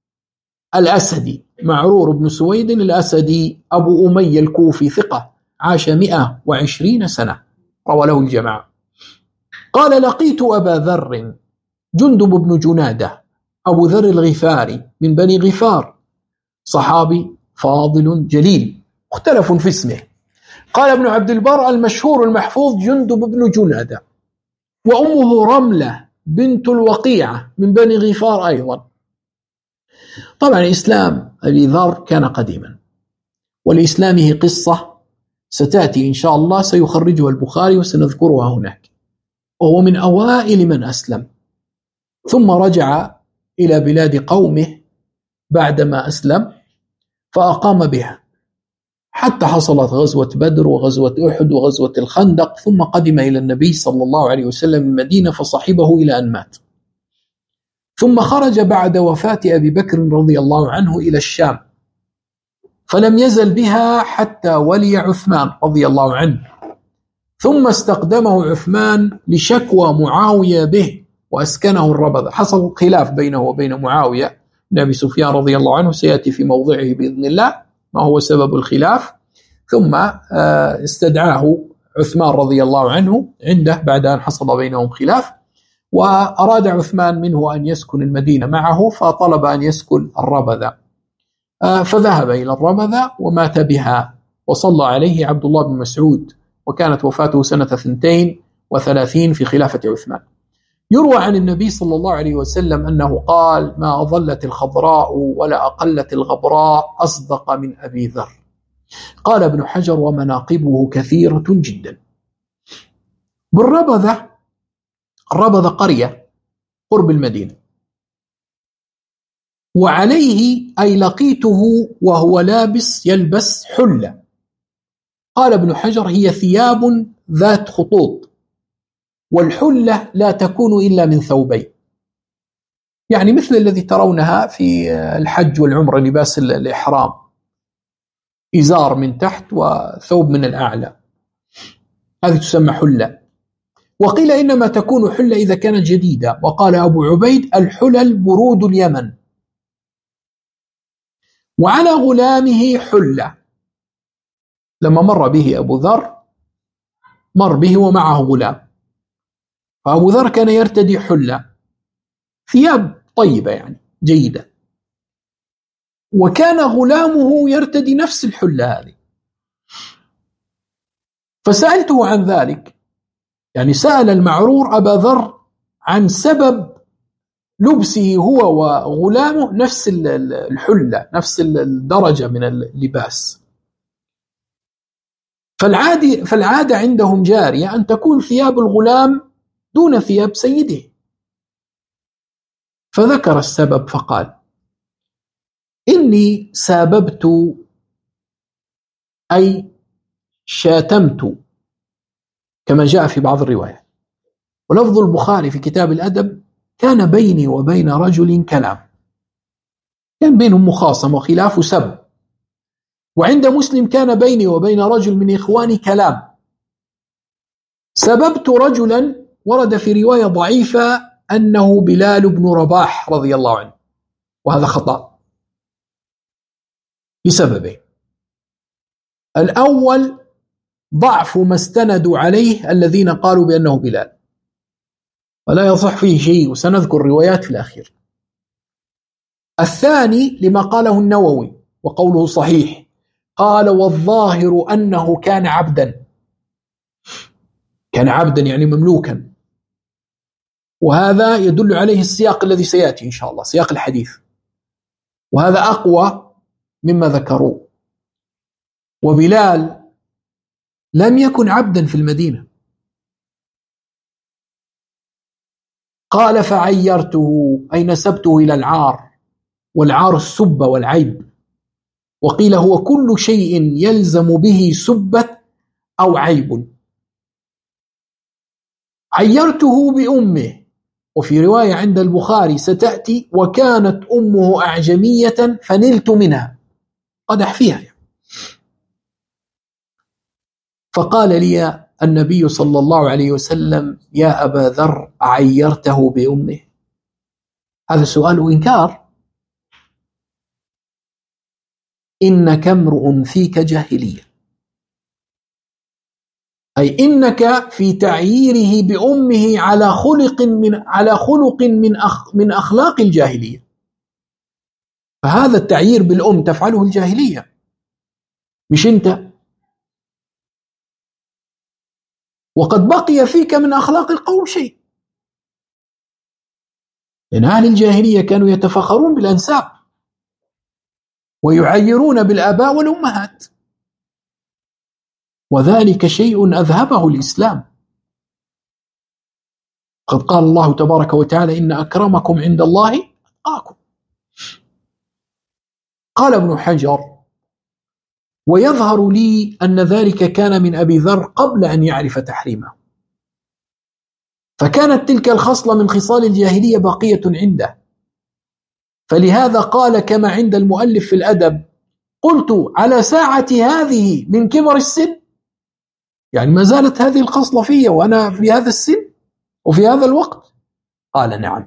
الأسدي، معرور بن سويد الأسدي أبو أمية الكوفي، ثقة، عاش 120 سنة، روى له الجماعة. قال: لقيت أبا ذر جندب بن جنادة أبو ذر الغفاري من بني غفار، صحابي فاضل جليل، مختلف في اسمه. قال ابن عبد البر: المشهور المحفوظ جندب بن جنادة، وأمه رملة بنت الوقيعة من بني غفار أيضا. طبعا إسلام أبي ذر كان قديما، ولإسلامه قصة ستأتي إن شاء الله، سيخرجها البخاري وسنذكرها هناك. وهو من أوائل من أسلم، ثم رجع إلى بلاد قومه بعدما أسلم فأقام بها حتى حصلت غزوة بدر وغزوة أحد وغزوة الخندق، ثم قدم إلى النبي صلى الله عليه وسلم المدينة فصحبه إلى أن مات. ثم خرج بعد وفاة أبي بكر رضي الله عنه إلى الشام، فلم يزل بها حتى ولي عثمان رضي الله عنه، ثم استقدمه عثمان لشكوى معاوية به وأسكنه الربذة. حصل خلاف بينه وبين معاوية بن أبي سفيان رضي الله عنه، سيأتي في موضعه بإذن الله ما هو سبب الخلاف. ثم استدعاه عثمان رضي الله عنه عنده بعد أن حصل بينهم خلاف، وأراد عثمان منه أن يسكن المدينة معه، فطلب أن يسكن الربذة، فذهب إلى الربذة ومات بها، وصلى عليه عبد الله بن مسعود، وكانت وفاته سنة 32 في خلافة عثمان. يروى عن النبي صلى الله عليه وسلم أنه قال: ما أظلت الخضراء ولا أقلت الغبراء أصدق من أبي ذر. قال ابن حجر: ومناقبه كثيرة جدا. بالربذة، الربذة قرية قرب المدينة، وعليه أي لقيته وهو يلبس حلة. قال ابن حجر: هي ثياب ذات خطوط، والحلة لا تكون إلا من ثوبين، يعني مثل الذي ترونها في الحج والعمرة، لباس الإحرام، إزار من تحت وثوب من الأعلى، هذه تسمى حلة. وقيل إنما تكون حلة إذا كانت جديدة. وقال أبو عبيد: الحلل برود اليمن. وعلى غلامه حلة، لما مر به أبو ذر مر به ومعه غلام، فأبو ذر كان يرتدي حلة، ثياب طيبة يعني جيدة، وكان غلامه يرتدي نفس الحلة هذه. فسألته عن ذلك، يعني سأل المعرور أبا ذر عن سبب لبسه هو وغلامه نفس الحلة، نفس الدرجة من اللباس. فالعادة عندهم جارية أن تكون ثياب الغلام دون ثياب سيده. فذكر السبب فقال: إني ساببت أي شاتمت، كما جاء في بعض الروايات. ولفظ البخاري في كتاب الأدب: كان بيني وبين رجل كلام، كان بينهم مخاصمة وخلاف وسب. وعند مسلم: كان بيني وبين رجل من إخواني كلام. سببت رجلا، ورد في رواية ضعيفة أنه بلال بن رباح رضي الله عنه، وهذا خطأ لسببين: الأول ضعف ما استندوا عليه الذين قالوا بأنه بلال، ولا يصح فيه شيء، وسنذكر روايات في الأخير. الثاني لما قاله النووي وقوله صحيح، قال: والظاهر أنه كان عبدا، كان عبدا يعني مملوكا، وهذا يدل عليه السياق الذي سيأتي إن شاء الله، سياق الحديث، وهذا أقوى مما ذكروه. وبلال لم يكن عبدا في المدينة. قال: فعيرته أي نسبته إلى العار، والعار السب والعيب، وقيل هو كل شيء يلزم به سبة أو عيب. عيرته بأمه، وفي رواية عند البخاري ستأتي وكانت أمه أعجمية فنلت منها، قدح فيها يعني. فقال لي النبي صلى الله عليه وسلم يا أبا ذر عيرته بأمه؟ هذا سؤال إنكار. إنك امرؤ فيك جاهلية، أي إنك في تعييره بأمه على خلق من أخلاق الجاهلية. فهذا التعيير بالأم تفعله الجاهلية مش أنت. وقد بقي فيك من أخلاق القوم شيء، لأن أهل الجاهلية كانوا يتفخرون بالأنساب ويعيرون بالآباء والأمهات، وذلك شيء أذهبه الإسلام. قد قال الله تبارك وتعالى إن أكرمكم عند الله أتقاكم. قال ابن حجر ويظهر لي أن ذلك كان من أبي ذر قبل أن يعرف تحريمه، فكانت تلك الخصلة من خصال الجاهلية باقية عنده، فلهذا قال كما عند المؤلف في الأدب قلت على ساعة هذه من كبر السن، يعني ما زالت هذه الخصلة فيا وأنا في هذا السن وفي هذا الوقت؟ قال نعم،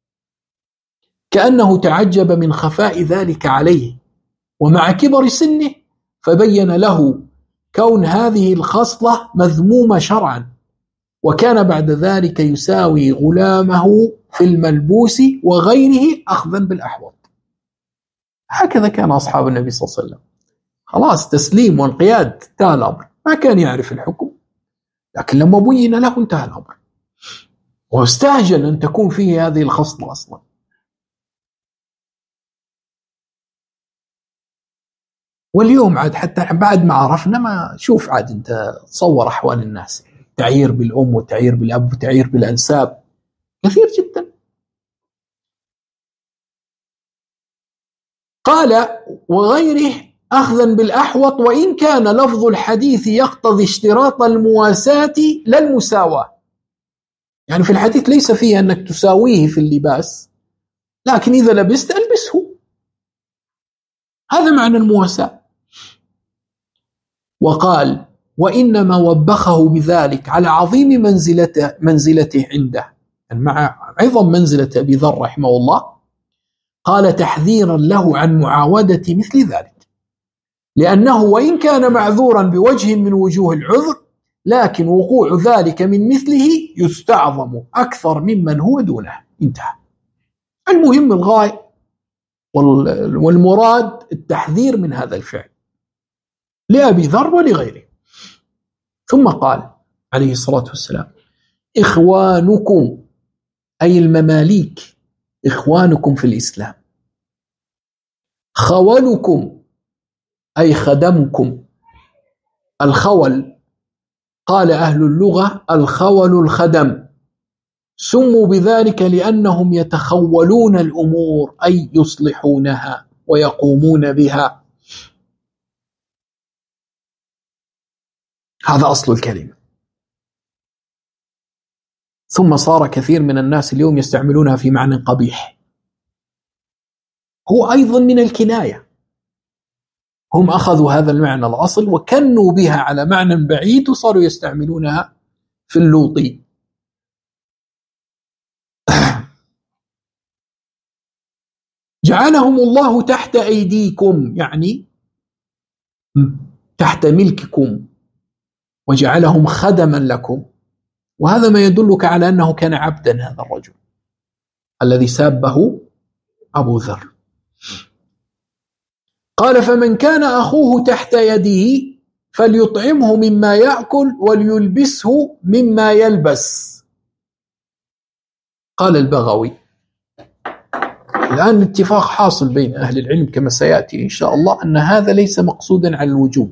كأنه تعجب من خفاء ذلك عليه ومع كبر سنه، فبين له كون هذه الخصلة مذمومة شرعا، وكان بعد ذلك يساوي غلامه في الملبوس وغيره أخذا بالأحوط. هكذا كان أصحاب النبي صلى الله عليه وسلم، خلاص تسليم وانقياد، انتهى الأمر. ما كان يعرف الحكم، لكن لما بين له انتهى الأمر، واستعجل أن تكون فيه هذه الخصلة أصلا. واليوم عاد حتى بعد ما عرفنا، ما شوف عاد أنت تصور أحوال الناس، تعيير بالأم وتعيير بالأب وتعيير بالأنساب كثير جدا. قال وغيره أخذا بالأحوط، وإن كان لفظ الحديث يقتضي اشتراط المواساة لا المساواة، يعني في الحديث ليس فيه أنك تساويه في اللباس، لكن إذا لبست ألبسه، هذا معنى المواساة. وقال وإنما وبخه بذلك على عظيم منزلته عنده، يعني مع عظم منزلة أبي ذر رحمه الله، قال تحذيرا له عن معاودة مثل ذلك، لأنه وإن كان معذورا بوجه من وجوه العذر، لكن وقوع ذلك من مثله يستعظم أكثر ممن هو دونه. انتهى. المهم الغاية والمراد التحذير من هذا الفعل لأبي ذر ولغيره. ثم قال عليه الصلاة والسلام إخوانكم، أي المماليك، إخوانكم في الإسلام. خولكم أي خدمكم. الخول قال أهل اللغة الخول الخدم، سموا بذلك لأنهم يتخولون الأمور، أي يصلحونها ويقومون بها. هذا أصل الكلمة. ثم صار كثير من الناس اليوم يستعملونها في معنى قبيح، هو أيضا من الكناية. هم أخذوا هذا المعنى الأصل وكنوا بها على معنى بعيد، وصاروا يستعملونها في اللوطي. جعلهم الله تحت أيديكم، يعني تحت ملككم، وجعلهم خدما لكم. وهذا ما يدلك على أنه كان عبدا هذا الرجل الذي سابه أبو ذر. قال فمن كان أخوه تحت يده فليطعمه مما يأكل وليلبسه مما يلبس. قال البغوي الآن اتفاق حاصل بين أهل العلم كما سيأتي إن شاء الله أن هذا ليس مقصودا على الوجوب،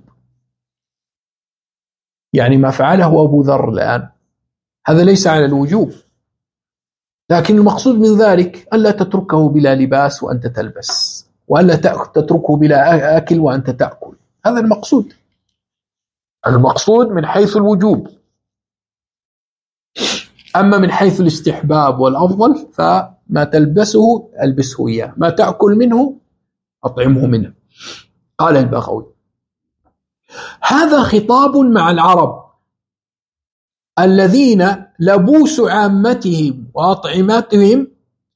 يعني ما فعله أبو ذر الآن هذا ليس على الوجوب، لكن المقصود من ذلك ألا تتركه بلا لباس وأنت تلبس، وألا تتركه بلا أكل وأنت تأكل. هذا المقصود من حيث الوجوب. أما من حيث الاستحباب والأفضل فما تلبسه ألبسه إياه، ما تأكل منه أطعمه منه. قال البغوي: هذا خطاب مع العرب الذين لبوس عامتهم وأطعمتهم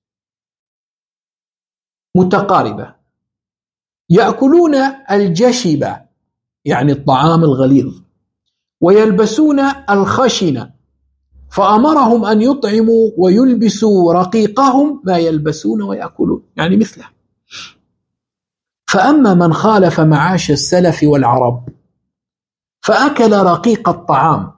متقاربة، يأكلون الجشب يعني الطعام الغليظ، ويلبسون الخشن، فأمرهم أن يطعموا ويلبسوا رقيقهم ما يلبسون ويأكلون، يعني مثله. فأما من خالف معاش السلف والعرب فأكل رقيق الطعام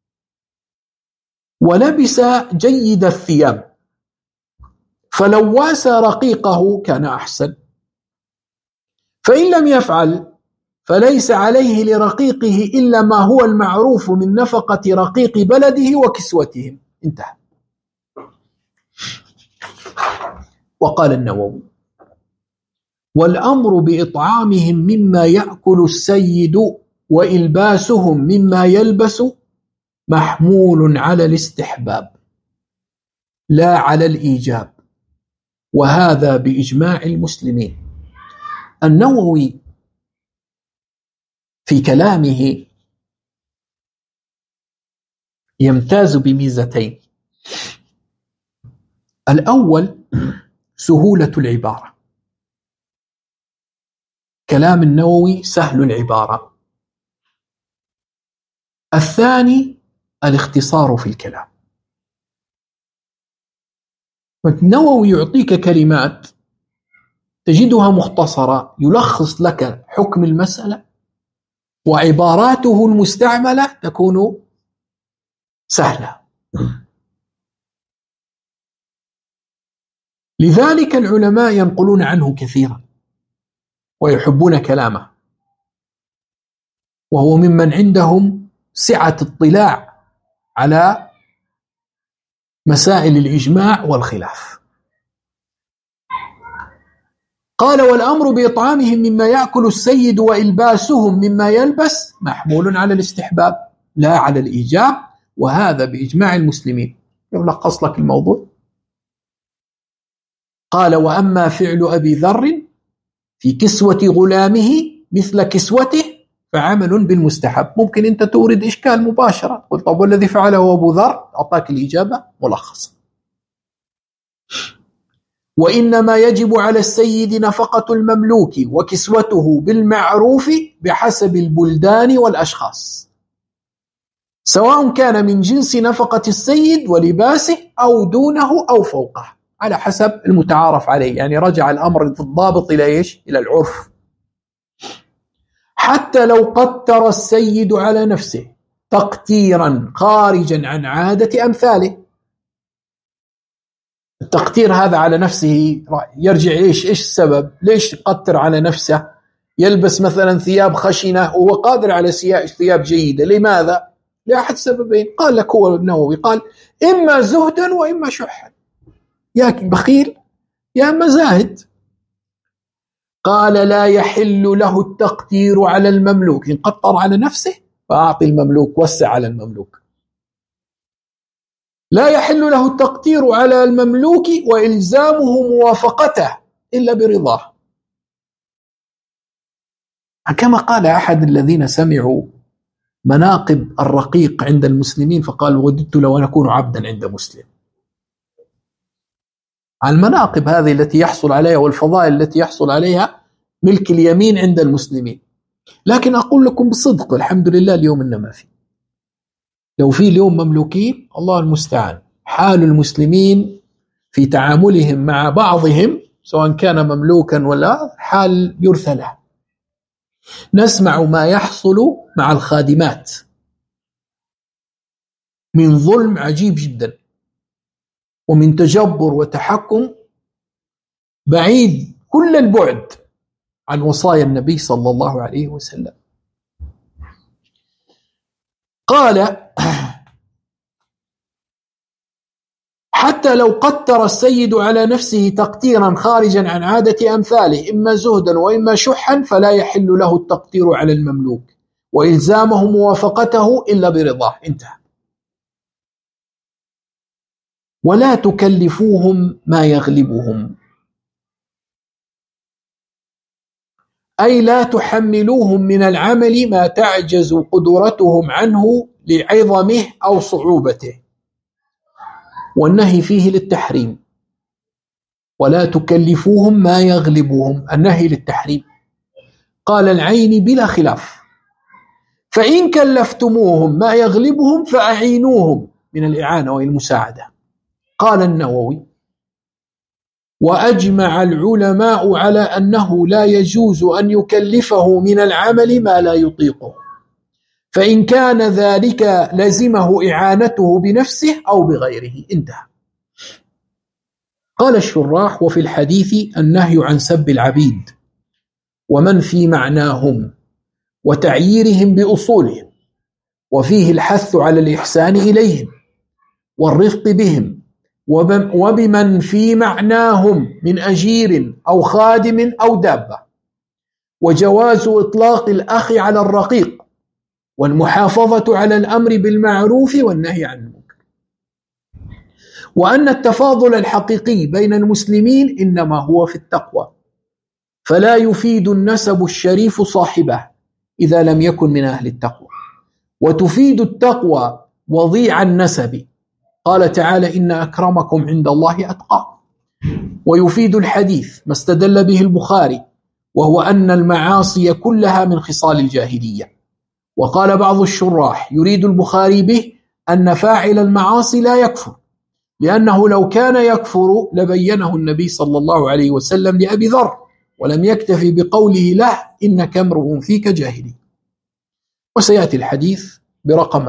ولبس جيد الثياب، فلو واسى رقيقه كان أحسن. فإن لم يفعل فليس عليه لرقيقه إلا ما هو المعروف من نفقة رقيق بلده وكسوتهم. انتهى. وقال النووي: والأمر بإطعامهم مما يأكل السيد وإلباسهم مما يلبس محمول على الاستحباب لا على الإيجاب، وهذا بإجماع المسلمين. النووي في كلامه يمتاز بميزتين: الأول سهولة العبارة، كلام النووي سهل العبارة. الثاني الاختصار في الكلام. النووي يعطيك كلمات تجدها مختصرة، يلخص لك حكم المسألة، وعباراته المستعملة تكون سهلة. لذلك العلماء ينقلون عنه كثيرا ويحبون كلامه، وهو ممن عندهم سعة اطلاع على مسائل الإجماع والخلاف. قال: والأمر بإطعامهم مما يأكل السيد وإلباسهم مما يلبس محمول على الاستحباب لا على الإيجاب، وهذا بإجماع المسلمين. يلخص لك الموضوع. قال: وأما فعل أبي ذر في كسوة غلامه مثل كسوته فعمل بالمستحب. ممكن أنت تورد إشكال مباشرة، قل طب والذي فعله أبو ذر؟ أعطاك الإجابة ملخصة. وإنما يجب على السيد نفقة المملوك وكسوته بالمعروف بحسب البلدان والأشخاص، سواء كان من جنس نفقة السيد ولباسه أو دونه أو فوقه، على حسب المتعارف عليه. يعني رجع الأمر في الضابط إلى إيش؟ إلى العرف. حتى لو قتر السيد على نفسه تقتيرا خارجا عن عادة أمثاله. التقتير هذا على نفسه يرجع إيش السبب؟ ليش قتر على نفسه؟ يلبس مثلا ثياب خشنة وهو قادر على ثياب جيدة، لماذا؟ لأحد سببين. قال لك هو النووي، قال: إما زهدا وإما شحا، يا بخيل يا إما زاهد. قال: لا يحل له التقتير على المملوك، إن قطر على نفسه فأعطي المملوك، وسع على المملوك. لا يحل له التقتير على المملوك وإلزامه موافقته إلا برضاه. كما قال أحد الذين سمعوا مناقب الرقيق عند المسلمين فقال: وددت لو أن أكون عبدا عند مسلم. المناقب هذه التي يحصل عليها والفضائل التي يحصل عليها ملك اليمين عند المسلمين. لكن أقول لكم بصدق، الحمد لله اليوم إنما ما في. لو في اليوم مملوكين الله المستعان، حال المسلمين في تعاملهم مع بعضهم سواء كان مملوكا ولا حال يرثى له. نسمع ما يحصل مع الخادمات من ظلم عجيب جدا، ومن تجبر وتحكم بعيد كل البعد عن وصايا النبي صلى الله عليه وسلم. قال: حتى لو قتر السيد على نفسه تقتيرا خارجا عن عادة أمثاله إما زهدا وإما شحا فلا يحل له التقتير على المملوك وإلزامه موافقته إلا برضاه. انتهى. ولا تكلفوهم ما يغلبهم، أي لا تحملوهم من العمل ما تعجز قدرتهم عنه لعظمه أو صعوبته، والنهي فيه للتحريم. ولا تكلفوهم ما يغلبهم، النهي للتحريم. قال العيني بلا خلاف، فإن كلفتموهم ما يغلبهم فأعينوهم، من الإعانة والمساعدة. قال النووي: وأجمع العلماء على أنه لا يجوز أن يكلفه من العمل ما لا يطيقه، فإن كان ذلك لزمه إعانته بنفسه أو بغيره. انتهى. قال الشراح: وفي الحديث النهي عن سب العبيد ومن في معناهم وتعييرهم بأصولهم، وفيه الحث على الإحسان إليهم والرفق بهم وبمن في معناهم من أجير أو خادم أو دابة، وجواز إطلاق الأخ على الرقيق، والمحافظة على الأمر بالمعروف والنهي عن المنكر، وأن التفاضل الحقيقي بين المسلمين إنما هو في التقوى، فلا يفيد النسب الشريف صاحبه إذا لم يكن من أهل التقوى، وتفيد التقوى وضيع النسب. قال تعالى: إن أكرمكم عند الله أتقاكم. ويفيد الحديث ما استدل به البخاري، وهو أن المعاصي كلها من خصال الجاهلية. وقال بعض الشراح: يريد البخاري به أن فاعل المعاصي لا يكفر، لأنه لو كان يكفر لبينه النبي صلى الله عليه وسلم لأبي ذر، ولم يكتفي بقوله له: إنك امرؤ فيك جاهلي. وسيأتي الحديث برقم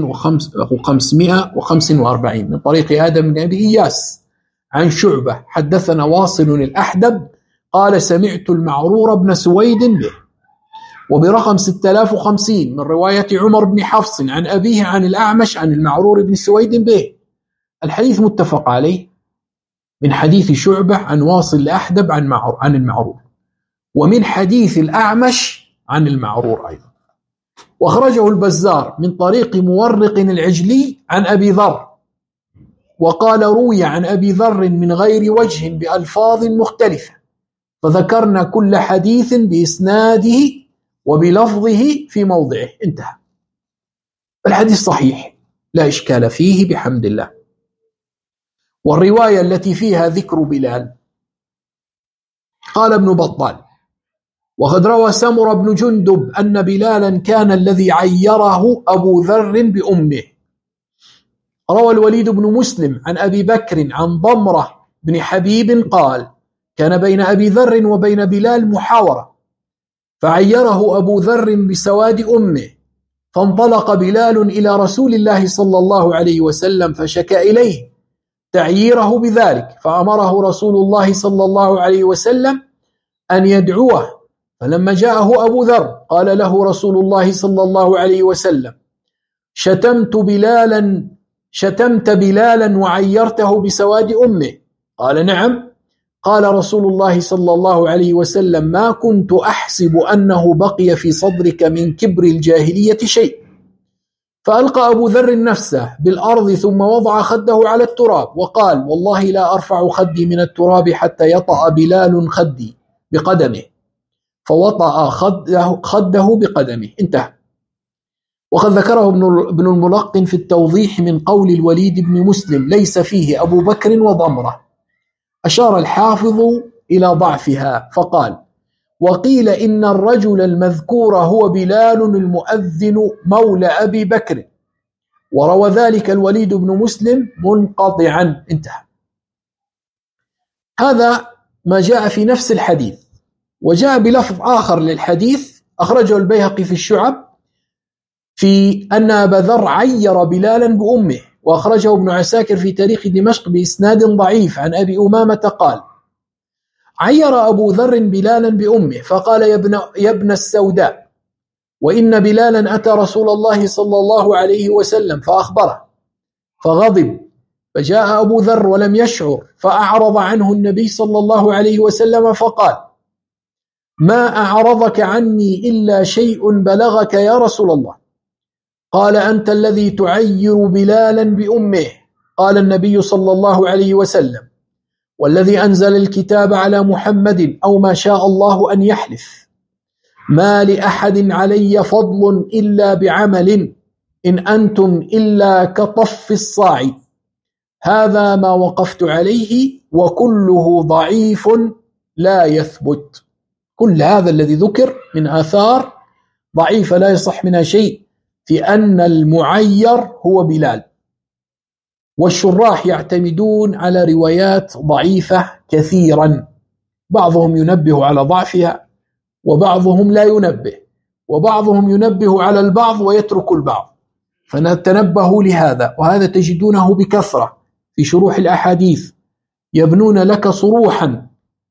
2545 من طريق آدم بن أبي إياس عن شعبة حدثنا واصل الأحدب قال: سمعت المعرور بن سويد به. وبرقم 6050 من رواية عمر بن حفص عن أبيه عن الأعمش عن المعرور بن سويد به. الحديث متفق عليه من حديث شعبة عن واصل الأحدب عن المعرور، ومن حديث الأعمش عن المعرور أيضا. وأخرجه البزار من طريق مورق العجلي عن أبي ذر، وقال: روي عن أبي ذر من غير وجه بألفاظ مختلفة، فذكرنا كل حديث بإسناده وبلفظه في موضعه. انتهى. الحديث صحيح لا إشكال فيه بحمد الله. والرواية التي فيها ذكر بلال، قال ابن بطال: وقد روى سمر بن جندب أن بلالا كان الذي عيره أبو ذر بأمه. روى الوليد بن مسلم عن أبي بكر عن ضمرة بن حبيب قال: كان بين أبي ذر وبين بلال محاورة، فعيره أبو ذر بسواد أمه، فانطلق بلال إلى رسول الله صلى الله عليه وسلم فشكى إليه تعييره بذلك، فأمره رسول الله صلى الله عليه وسلم أن يدعوه. فلما جاءه أبو ذر قال له رسول الله صلى الله عليه وسلم: شتمت بلالا وعيرته بسواد أمه؟ قال: نعم. قال رسول الله صلى الله عليه وسلم: ما كنت أحسب أنه بقي في صدرك من كبر الجاهلية شيء. فألقى أبو ذر نفسه بالأرض ثم وضع خده على التراب وقال: والله لا أرفع خدي من التراب حتى يطأ بلال خدي بقدمه، فوطأ خده بقدمه. انتهى. وقد ذكره ابن الملقن في التوضيح من قول الوليد بن مسلم: ليس فيه أبو بكر وضمرة. أشار الحافظ إلى ضعفها فقال: وقيل إن الرجل المذكور هو بلال المؤذن مولى أبي بكر، وروى ذلك الوليد بن مسلم منقطعا. انتهى. هذا ما جاء في نفس الحديث. وجاء بلفظ آخر للحديث أخرجه البيهقي في الشعب في أن أبا ذر عير بلالا بأمه، وأخرجه ابن عساكر في تاريخ دمشق بإسناد ضعيف عن أبي أمامة قال: عير أبو ذر بلالا بأمه فقال: يا ابن السوداء، وإن بلالا أتى رسول الله صلى الله عليه وسلم فأخبره، فغضب فجاء أبو ذر ولم يشعر، فأعرض عنه النبي صلى الله عليه وسلم فقال: ما أعرضك عني إلا شيء بلغك يا رسول الله. قال: أنت الذي تعير بلالا بأمه. قال النبي صلى الله عليه وسلم: والذي أنزل الكتاب على محمد أو ما شاء الله أن يحلف، ما لأحد علي فضل إلا بعمل، إن أنتم إلا كطف الصاع، هذا ما وقفت عليه، وكله ضعيف لا يثبت. كل هذا الذي ذكر من آثار ضعيفة لا يصح منها شيء في أن المعير هو بلال. والشراح يعتمدون على روايات ضعيفة كثيرا، بعضهم ينبه على ضعفها وبعضهم لا ينبه، وبعضهم ينبه على البعض ويترك البعض، فنتنبه لهذا. وهذا تجدونه بكثرة في شروح الأحاديث، يبنون لك صروحا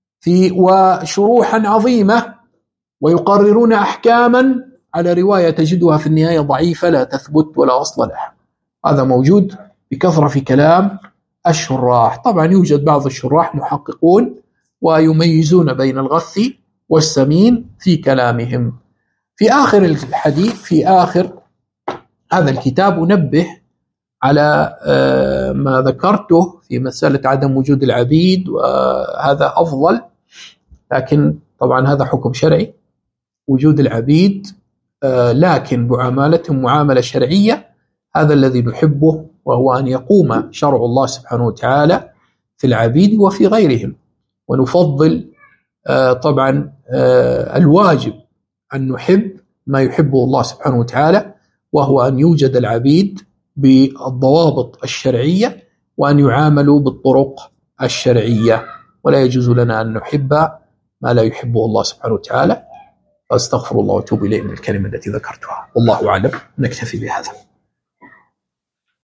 وشروحا عظيمة ويقررون أحكاما على رواية تجدها في النهاية ضعيفة لا تثبت ولا أصل لها. هذا موجود بكثرة في كلام الشراح. طبعا يوجد بعض الشراح محققون ويميزون بين الغث والسمين في كلامهم. في آخر الحديث، في آخر هذا الكتاب، نبه على ما ذكرته في مسألة عدم وجود العبيد، وهذا أفضل، لكن طبعا هذا حكم شرعي وجود العبيد، لكن معاملتهم معاملة شرعية، هذا الذي نحبه، وهو أن يقوم شرع الله سبحانه وتعالى في العبيد وفي غيرهم. ونفضل طبعا الواجب أن نحب ما يحبه الله سبحانه وتعالى، وهو أن يوجد العبيد بالضوابط الشرعية وأن يعاملوا بالطرق الشرعية، ولا يجوز لنا أن نحب ما لا يحبه الله سبحانه وتعالى. أستغفر الله وأتوب إليه من الكلمة التي ذكرتها، والله أعلم. نكتفي بهذا.